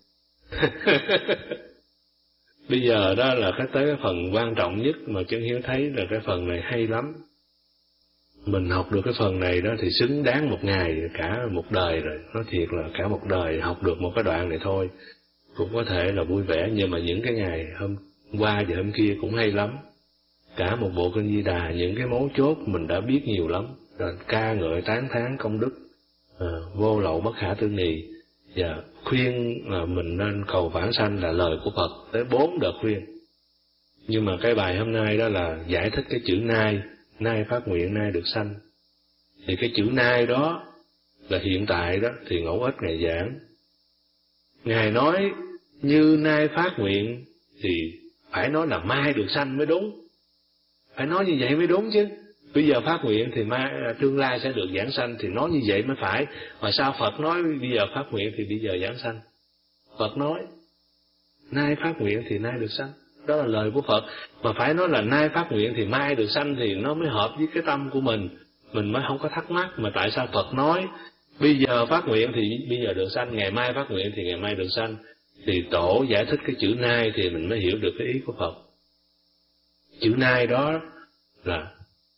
Bây giờ đó là cái tới cái phần quan trọng nhất mà Chân Hiếu thấy là cái phần này hay lắm. Mình học được cái phần này đó thì xứng đáng một ngày, cả một đời rồi. Nói thiệt là cả một đời học được một cái đoạn này thôi, cũng có thể là vui vẻ, nhưng mà những cái ngày hôm qua và hôm kia cũng hay lắm. Cả một bộ kinh Di Đà, những cái mấu chốt mình đã biết nhiều lắm, rồi ca ngợi tán thán công đức, à, vô lậu bất khả tư nghì, và khuyên là mình nên cầu vãng sanh là lời của Phật tới bốn đợt khuyên. Nhưng mà cái bài hôm nay đó là giải thích cái chữ nay, nay phát nguyện nay được sanh. Thì cái chữ nay đó là hiện tại đó thì Ngẫu Ích Ngài giảng. Ngài nói như nay phát nguyện thì phải nói là mai được sanh mới đúng. Phải nói như vậy mới đúng chứ. Bây giờ phát nguyện thì mai tương lai sẽ được giảng sanh, thì nói như vậy mới phải. Mà sao Phật nói bây giờ phát nguyện thì bây giờ giảng sanh? Phật nói nay phát nguyện thì nay được sanh, đó là lời của Phật. Mà phải nói là nay phát nguyện thì mai được sanh thì nó mới hợp với cái tâm của mình, mình mới không có thắc mắc. Mà tại sao Phật nói bây giờ phát nguyện thì bây giờ được sanh, ngày mai phát nguyện thì ngày mai được sanh? Thì Tổ giải thích cái chữ nay thì mình mới hiểu được cái ý của Phật. Chữ nay đó là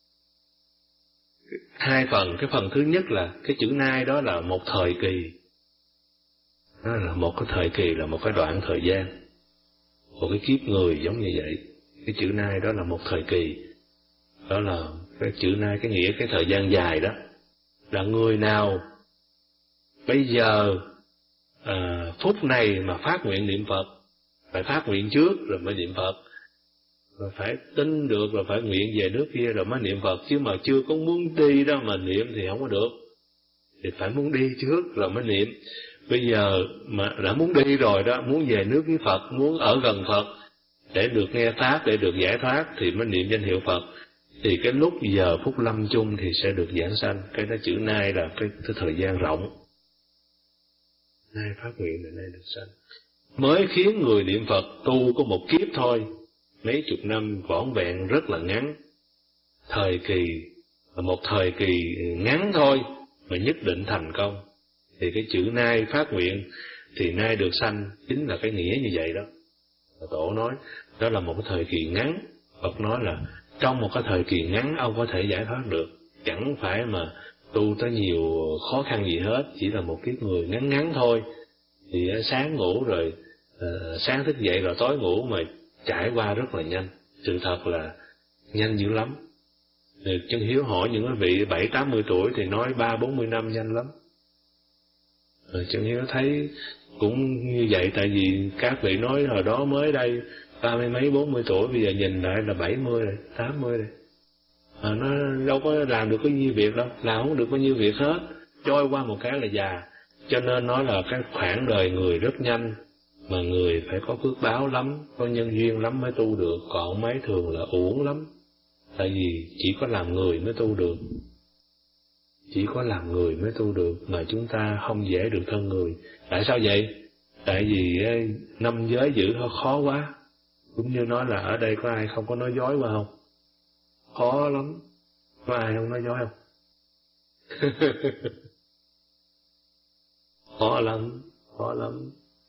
hai phần. Cái phần thứ nhất là cái chữ nay đó là một thời kỳ, đó là một cái thời kỳ, là một cái đoạn thời gian, một cái kiếp người giống như vậy. Cái chữ nay đó là một thời kỳ, đó là cái chữ nay, cái nghĩa cái thời gian dài đó. Là người nào bây giờ à, phút này mà phát nguyện niệm Phật, phải phát nguyện trước rồi mới niệm Phật, rồi phải tin được, rồi phải nguyện về nước kia rồi mới niệm Phật. Chứ mà chưa có muốn đi đó mà niệm thì không có được, thì phải muốn đi trước rồi mới niệm. Bây giờ mà đã muốn đi rồi đó, muốn về nước với Phật, muốn ở gần Phật để được nghe Pháp, để được giải thoát thì mới niệm danh hiệu Phật. Thì cái lúc giờ phút lâm chung thì sẽ được giảng sanh. Cái đó chữ nay là cái, cái thời gian rộng. Nay phát nguyện là nay được sanh. Mới khiến người niệm Phật tu có một kiếp thôi, mấy chục năm vỏn vẹn rất là ngắn. Thời kỳ là một thời kỳ ngắn thôi mà nhất định thành công. Thì cái chữ nay phát nguyện thì nay được sanh chính là cái nghĩa như vậy đó. Tổ nói đó là một cái thời kỳ ngắn. Phật nói là trong một cái thời kỳ ngắn ông có thể giải thoát được, chẳng phải mà tu tới nhiều khó khăn gì hết, chỉ là một kiếp người ngắn ngắn thôi. Thì sáng ngủ rồi uh, sáng thức dậy rồi tối ngủ, mà trải qua rất là nhanh. Sự thật là nhanh dữ lắm. Chân Hiếu hỏi những cái vị bảy tám mươi tuổi thì nói ba bốn mươi năm nhanh lắm. Rồi Chân Hiếu thấy cũng như vậy, tại vì các vị nói hồi đó mới đây ba mươi mấy bốn mươi tuổi, bây giờ nhìn lại là bảy mươi rồi, tám mươi rồi. À, nó đâu có làm được có nhiêu việc đâu, làm không được bao nhiêu việc hết, trôi qua một cái là già. Cho nên nói là cái khoảng đời người rất nhanh, mà người phải có phước báo lắm, có nhân duyên lắm mới tu được, còn mấy thường là uổng lắm. Tại vì chỉ có làm người mới tu được, chỉ có làm người mới tu được, mà chúng ta không dễ được thân người. Tại sao vậy? Tại vì năm giới giữ khó quá. Cũng như nói là ở đây có ai không có nói dối qua không? Khó lắm. Có ai không nói dối không? Khó lắm, khó lắm.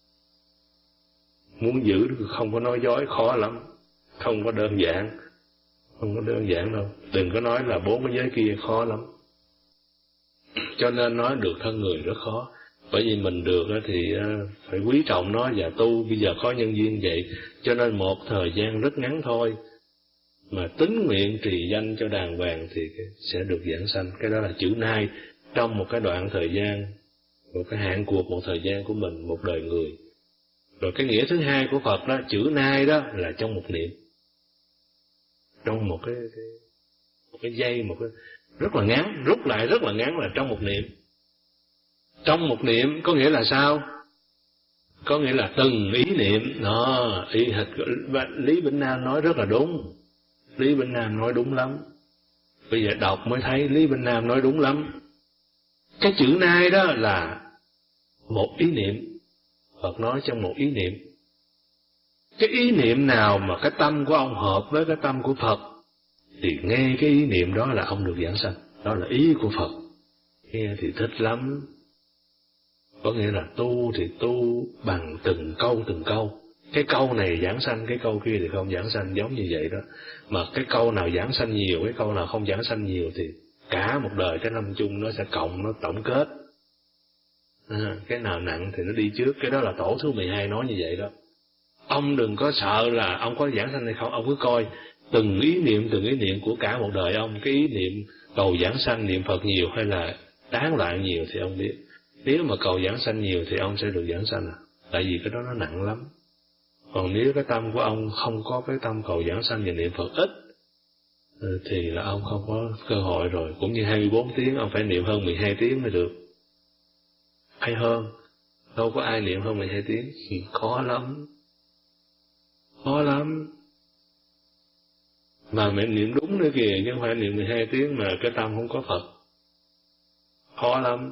Muốn giữ được không có nói dối khó lắm, không có đơn giản, không có đơn giản đâu. Đừng có nói là bốn cái giới kia, khó lắm. Cho nên nói được thân người rất khó. Bởi vì mình được thì phải quý trọng nó và tu. Bây giờ có nhân duyên vậy, cho nên một thời gian rất ngắn thôi mà tín nguyện trì danh cho đàng hoàng thì sẽ được giảng sanh. Cái đó là chữ nay trong một cái đoạn thời gian, một cái hạn cuộc một thời gian của mình, một đời người. Rồi cái nghĩa thứ hai của Phật đó, chữ nay đó là trong một niệm, trong một cái, cái một cái giây, một cái rất là ngắn, rút lại rất là ngắn là trong một niệm. Trong một niệm có nghĩa là sao? Có nghĩa là từng ý niệm. Đó, ý Lý Bỉnh Nam nói rất là đúng. Lý Bỉnh Nam nói đúng lắm. Bây giờ đọc mới thấy Lý Bỉnh Nam nói đúng lắm. Cái chữ nay đó là một ý niệm. Phật nói trong một ý niệm. Cái ý niệm nào mà cái tâm của ông hợp với cái tâm của Phật thì nghe cái ý niệm đó là ông được giảng sanh. Đó là ý của Phật. Nghe thì thích lắm. Có nghĩa là tu thì tu bằng từng câu từng câu. Cái câu này giảng sanh, cái câu kia thì không giảng sanh, giống như vậy đó. Mà cái câu nào giảng sanh nhiều, cái câu nào không giảng sanh nhiều thì cả một đời cái năm chung nó sẽ cộng, nó tổng kết. À, cái nào nặng thì nó đi trước. Cái đó là tổ thứ mười hai nói như vậy đó. Ông đừng có sợ là ông có giảng sanh hay không, ông cứ coi từng ý niệm, từng ý niệm của cả một đời ông. Cái ý niệm cầu giảng sanh, niệm Phật nhiều hay là tán loạn nhiều thì ông biết. Nếu mà cầu giảng sanh nhiều thì ông sẽ được giảng sanh à. Tại vì cái đó nó nặng lắm. Còn nếu cái tâm của ông không có cái tâm cầu giảng sanh và niệm Phật ít, thì là ông không có cơ hội rồi. Cũng như hai mươi bốn tiếng ông phải niệm hơn mười hai tiếng mới được, hay hơn. Đâu có ai niệm hơn mười hai tiếng, thì khó lắm, khó lắm. Mà mẹ niệm đúng nữa kìa, chứ không phải niệm mười hai tiếng mà cái tâm không có Phật, khó lắm.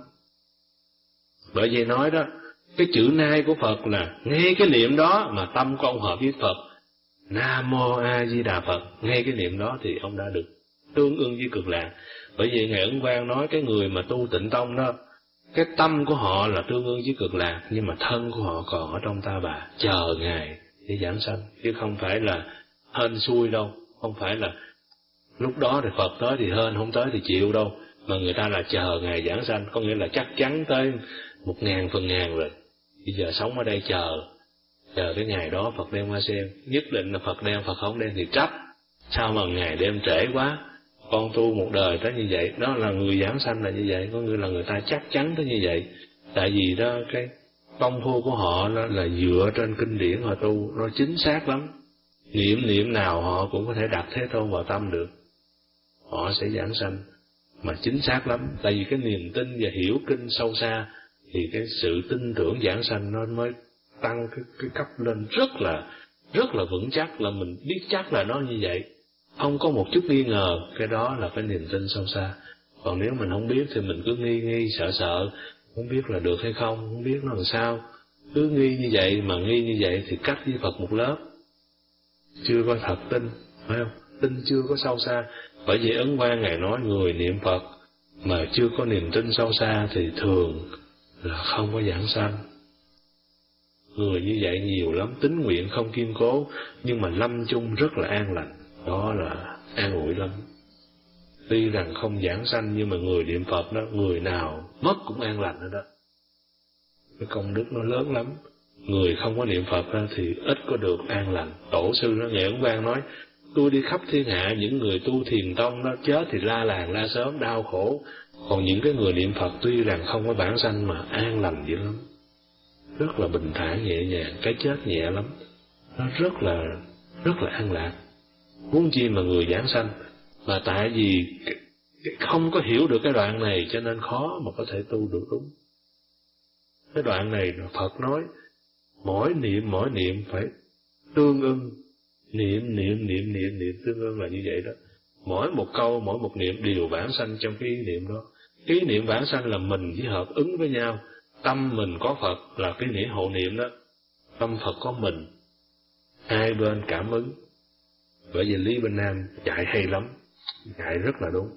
Bởi vậy nói đó, cái chữ nay của Phật là ngay cái niệm đó mà tâm của ông hợp với Phật, Nam Mô A Di Đà Phật, ngay cái niệm đó thì ông đã được tương ưng với cực lạc. Bởi vậy Ngài Ấn Quang nói cái người mà tu Tịnh Tông đó, cái tâm của họ là tương ưng với cực lạc, nhưng mà thân của họ còn ở trong ta bà, chờ Ngài để giảng sanh, chứ không phải là hên xui đâu, không phải là lúc đó thì Phật tới thì hên, không tới thì chịu đâu, mà người ta là chờ Ngài giảng sanh, có nghĩa là chắc chắn tới một ngàn phần ngàn rồi. Bây giờ sống ở đây chờ, chờ cái ngày đó Phật đem hoa sen, nhất định là Phật đem, Phật không đem thì trách, sao mà Ngài đem trễ quá, con tu một đời tới như vậy. Đó là người giảng sanh là như vậy, có nghĩa là người ta chắc chắn tới như vậy. Tại vì đó cái công phu của họ đó là dựa trên kinh điển họ tu, nó chính xác lắm. Niệm niệm nào họ cũng có thể đặt Thế Tôn vào tâm được, họ sẽ giảng sanh mà chính xác lắm. Tại vì cái niềm tin và hiểu kinh sâu xa thì cái sự tin tưởng giảng sanh nó mới tăng cái, cái cấp lên rất là rất là vững chắc, là mình biết chắc là nó như vậy, không có một chút nghi ngờ. Cái đó là cái niềm tin sâu xa. Còn nếu mình không biết thì mình cứ nghi nghi sợ sợ, không biết là được hay không, không biết nó làm sao, cứ nghi như vậy. Mà nghi như vậy thì cách với Phật một lớp, chưa có thật tin, phải không? Tin chưa có sâu xa. Bởi vậy Ấn Quang Ngài nói người niệm Phật mà chưa có niềm tin sâu xa thì thường là không có giảng sanh. Người như vậy nhiều lắm, tín nguyện không kiên cố, nhưng mà lâm chung rất là an lành, đó là an ủi lắm. Tuy rằng không giảng sanh nhưng mà người niệm Phật đó, người nào mất cũng an lành đó, đó. Cái công đức nó lớn lắm. Người không có niệm Phật đó thì ít có được an lành. Tổ sư đó, Ngài Ấn Quang nói, tôi đi khắp thiên hạ, những người tu thiền tông đó chết thì la làng la sớm đau khổ, còn những cái người niệm Phật tuy rằng không có bản sanh mà an lành dữ lắm, rất là bình thản nhẹ nhàng, cái chết nhẹ lắm, nó rất là rất là an lạc. Huống chi mà người giảng sanh. Mà tại vì không có hiểu được cái đoạn này cho nên khó mà có thể tu được đúng. Cái đoạn này Phật nói mỗi niệm mỗi niệm phải tương ưng, niệm niệm niệm niệm niệm tương ưng là như vậy đó. Mỗi một câu mỗi một niệm đều bản sanh trong cái ý niệm đó. Ý niệm bản sanh là mình chỉ hợp ứng với nhau. Tâm mình có Phật là cái nghĩa hộ niệm đó, tâm Phật có mình, hai bên cảm ứng. Bởi vì Lý Bên Nam dạy hay lắm, dạy rất là đúng.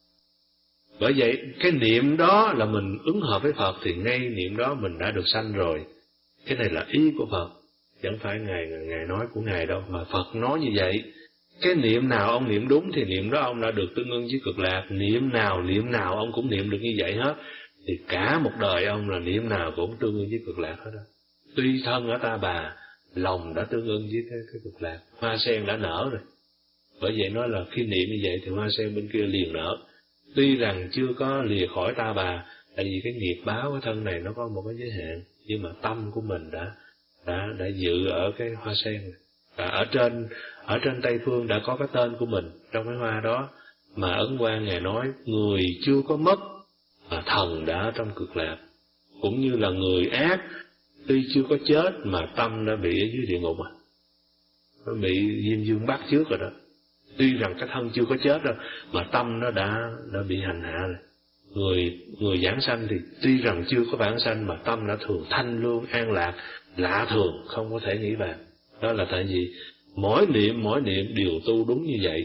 Bởi vậy cái niệm đó là mình ứng hợp với Phật thì ngay niệm đó mình đã được sanh rồi. Cái này là ý của Phật, chẳng phải Ngài Ngài nói của Ngài đâu, mà Phật nói như vậy. Cái niệm nào ông niệm đúng thì niệm đó ông đã được tương ưng với cực lạc. Niệm nào niệm nào ông cũng niệm được như vậy hết, thì cả một đời ông là niệm nào cũng tương ưng với cực lạc hết đó. Tuy thân ở ta bà, lòng đã tương ưng với cái, cái cực lạc. Hoa sen đã nở rồi. Bởi vậy nói là khi niệm như vậy thì hoa sen bên kia liền nở. Tuy rằng chưa có lìa khỏi ta bà, tại vì cái nghiệp báo của thân này nó có một cái giới hạn, nhưng mà tâm của mình đã đã đã dự ở cái hoa sen này. Và ở trên ở trên Tây Phương đã có cái tên của mình trong cái hoa đó. Mà Ấn Quang Ngài nói người chưa có mất mà thần đã ở trong cực lạc. Cũng như là người ác tuy chưa có chết mà tâm đã bị ở dưới địa ngục, à nó bị Diêm Dương bắt trước rồi đó. Tuy rằng cái thân chưa có chết đâu mà tâm nó đã đã bị hành hạ rồi. Người người giảng sanh thì tuy rằng chưa có bản sanh mà tâm đã thường thanh lương an lạc, lạ thường không có thể nghĩ bàn. Đó là tại vì mỗi niệm mỗi niệm đều tu đúng như vậy.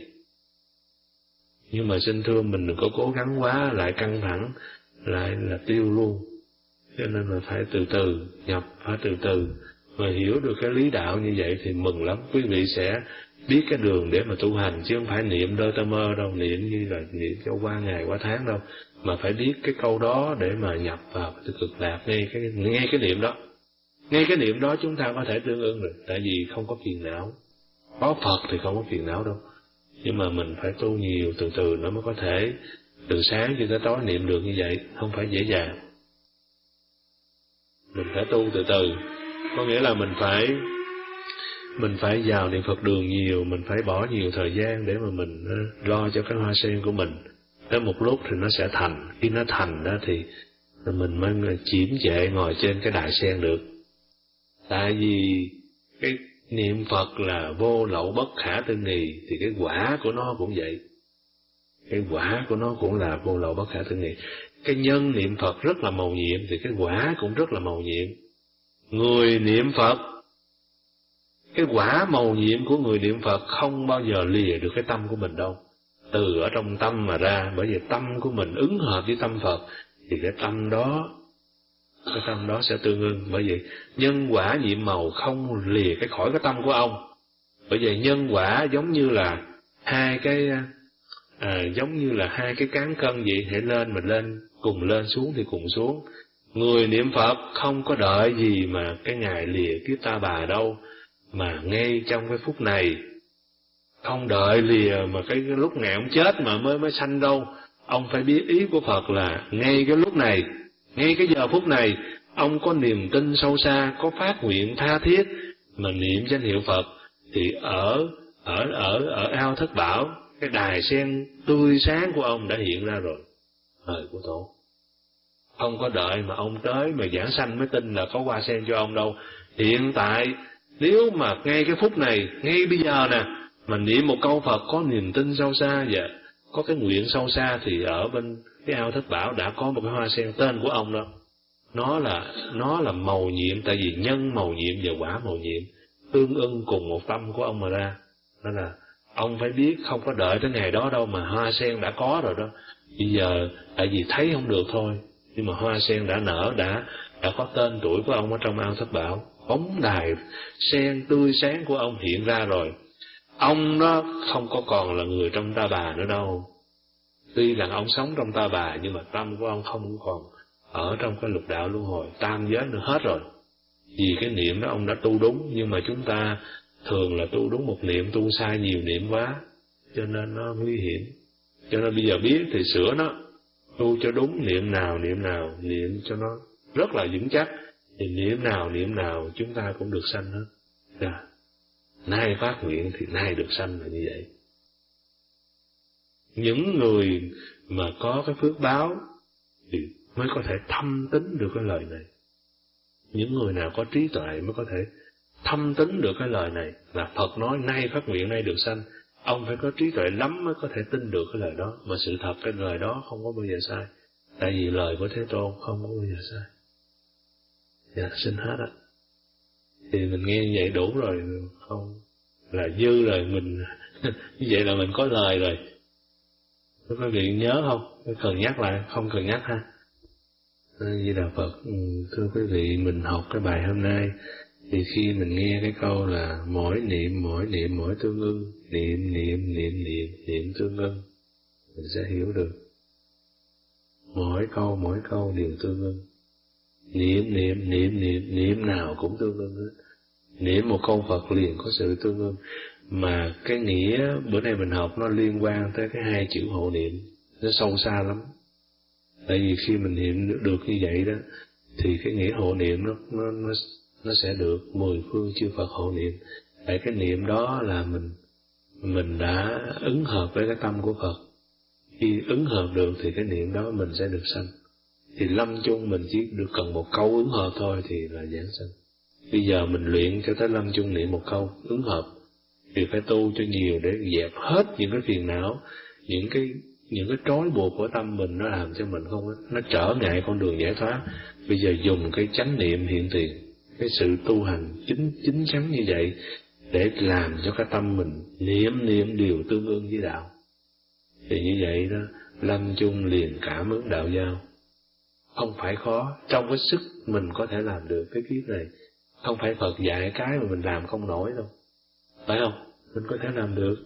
Nhưng mà xin thưa mình đừng có cố gắng quá, lại căng thẳng, lại là tiêu luôn. Cho nên là phải từ từ nhập, phải từ từ. Mà hiểu được cái lý đạo như vậy thì mừng lắm. Quý vị sẽ biết cái đường để mà tu hành, chứ không phải niệm đơ tơ mơ đâu, niệm như là niệm cho qua ngày qua tháng đâu, mà phải biết cái câu đó để mà nhập vào cái cực lạc ngay cái ngay cái niệm đó. Ngay cái niệm đó chúng ta có thể tương ưng rồi, tại vì không có phiền não. Có Phật thì không có phiền não đâu. Nhưng mà mình phải tu nhiều từ từ nó mới có thể từ sáng cho tới tối niệm được như vậy, không phải dễ dàng. Mình phải tu từ từ, có nghĩa là mình phải mình phải vào niệm Phật đường nhiều, mình phải bỏ nhiều thời gian để mà mình lo cho cái hoa sen của mình. Đến một lúc thì nó sẽ thành, khi nó thành đó thì mình mới chiếm trệ ngồi trên cái đài sen được. Tại vì cái niệm Phật là vô lậu bất khả tư nghì, thì cái quả của nó cũng vậy. Cái quả của nó cũng là vô lậu bất khả tư nghì. Cái nhân niệm Phật rất là mầu nhiệm, thì cái quả cũng rất là mầu nhiệm. Người niệm Phật, cái quả mầu nhiệm của người niệm Phật không bao giờ lìa được cái tâm của mình đâu. Từ ở trong tâm mà ra, bởi vì tâm của mình ứng hợp với tâm Phật, thì cái tâm đó, cái tâm đó sẽ tương ưng. Bởi vì nhân quả nhiệm màu không lìa cái khỏi cái tâm của ông. Bởi vì nhân quả giống như là hai cái, à, giống như là hai cái cán cân vậy, hãy lên mình lên, cùng lên xuống thì cùng xuống. Người niệm Phật không có đợi gì mà cái ngày lìa kiếp ta bà đâu, mà ngay trong cái phút này, không đợi lìa mà cái, cái lúc ngày ông chết mà mới mới sanh đâu. Ông phải biết ý của Phật là ngay cái lúc này, ngay cái giờ phút này, ông có niềm tin sâu xa, có phát nguyện tha thiết mà niệm danh hiệu Phật, thì ở ở ở ở ao Thất Bảo, cái đài sen tươi sáng của ông đã hiện ra rồi, thời của Tổ. Không có đợi mà ông tới mà giảng sanh mới tin là có hoa sen cho ông đâu. Hiện tại nếu mà ngay cái phút này, ngay bây giờ nè, mà niệm một câu Phật có niềm tin sâu xa và có cái nguyện sâu xa, thì ở bên cái ao Thất Bảo đã có một cái hoa sen tên của ông đó. Nó là nó là mầu nhiệm, tại vì nhân mầu nhiệm và quả mầu nhiệm tương ưng cùng một tâm của ông mà ra. Đó là ông phải biết không có đợi tới ngày đó đâu mà hoa sen đã có rồi đó. Bây giờ tại vì thấy không được thôi, nhưng mà hoa sen đã nở, đã đã có tên tuổi của ông ở trong ao Thất Bảo. Bóng đài sen tươi sáng của ông hiện ra rồi. Ông đó không có còn là người trong ta bà nữa đâu. Tuy rằng ông sống trong ta bà, nhưng mà tâm của ông không còn ở trong cái lục đạo luân hồi tam giới nữa hết rồi. Vì cái niệm đó ông đã tu đúng, nhưng mà chúng ta thường là tu đúng một niệm, tu sai nhiều niệm quá, cho nên nó nguy hiểm. Cho nên bây giờ biết thì sửa nó, tu cho đúng, niệm nào niệm nào, niệm cho nó rất là vững chắc, thì niệm nào niệm nào chúng ta cũng được sanh hết. Dạ. Nay phát nguyện thì nay được sanh là như vậy. Những người mà có cái phước báo thì mới có thể thâm tín được cái lời này. Những người nào có trí tuệ mới có thể thâm tín được cái lời này, là Phật nói nay phát nguyện nay được sanh. Ông phải có trí tuệ lắm mới có thể tin được cái lời đó. Mà sự thật cái lời đó không có bao giờ sai, tại vì lời của Thế Tôn không có bao giờ sai. Dạ, xin hết á. Thì mình nghe như vậy đủ rồi, không là dư rồi, mình như vậy là mình có lời rồi. Quý vị nhớ không? Cần nhắc lại, không cần nhắc ha. Di Đà Phật. Thưa quý vị, mình học cái bài hôm nay, thì khi mình nghe cái câu là mỗi niệm mỗi niệm mỗi tương ưng, niệm niệm niệm niệm niệm tương ưng, mình sẽ hiểu được mỗi câu mỗi câu đều tương ưng. Niệm niệm niệm niệm niệm nào cũng tương ưng hết. Niệm một câu Phật liền có sự tương ưng. Mà cái nghĩa bữa nay mình học nó liên quan tới cái hai chữ hộ niệm, nó sâu xa lắm. Tại vì khi mình niệm được như vậy đó, thì cái nghĩa hộ niệm nó nó nó nó sẽ được mười phương chư Phật hộ niệm. Tại cái niệm đó là mình mình đã ứng hợp với cái tâm của Phật. Khi ứng hợp được thì cái niệm đó mình sẽ được sanh. Thì lâm chung mình chỉ được cần một câu ứng hợp thôi thì là giảng sanh. Bây giờ mình luyện cho tới lâm chung niệm một câu ứng hợp, thì phải tu cho nhiều để dẹp hết những cái phiền não, những cái những cái trói buộc của tâm mình, nó làm cho mình không có, nó trở ngại con đường giải thoát. Bây giờ dùng cái chánh niệm hiện tiền, cái sự tu hành chính chính chắn như vậy, để làm cho cái tâm mình niệm niệm điều tương ưng với đạo. Thì như vậy đó, lâm chung liền cảm ứng đạo giao. Không phải khó, trong cái sức mình có thể làm được cái kiếp này. Không phải Phật dạy cái mà mình làm không nổi đâu, phải không? Mình có thể làm được,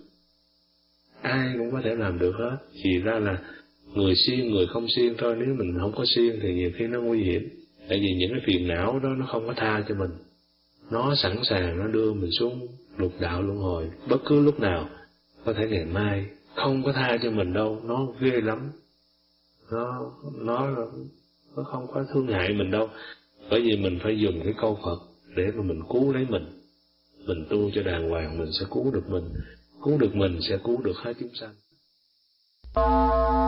ai cũng có thể làm được hết. Chỉ ra là người siêng người không siêng thôi. Nếu mình không có siêng thì nhiều khi nó nguy hiểm. Tại vì những cái phiền não đó nó không có tha cho mình, nó sẵn sàng nó đưa mình xuống lục đạo luân hồi bất cứ lúc nào. Có thể ngày mai không có tha cho mình đâu, nó ghê lắm, nó nó nó không có thương hại mình đâu. Bởi vì mình phải dùng cái câu Phật để mà mình cứu lấy mình. mình tu cho đàng hoàng, mình sẽ cứu được mình, cứu được mình sẽ cứu được hết chúng sanh.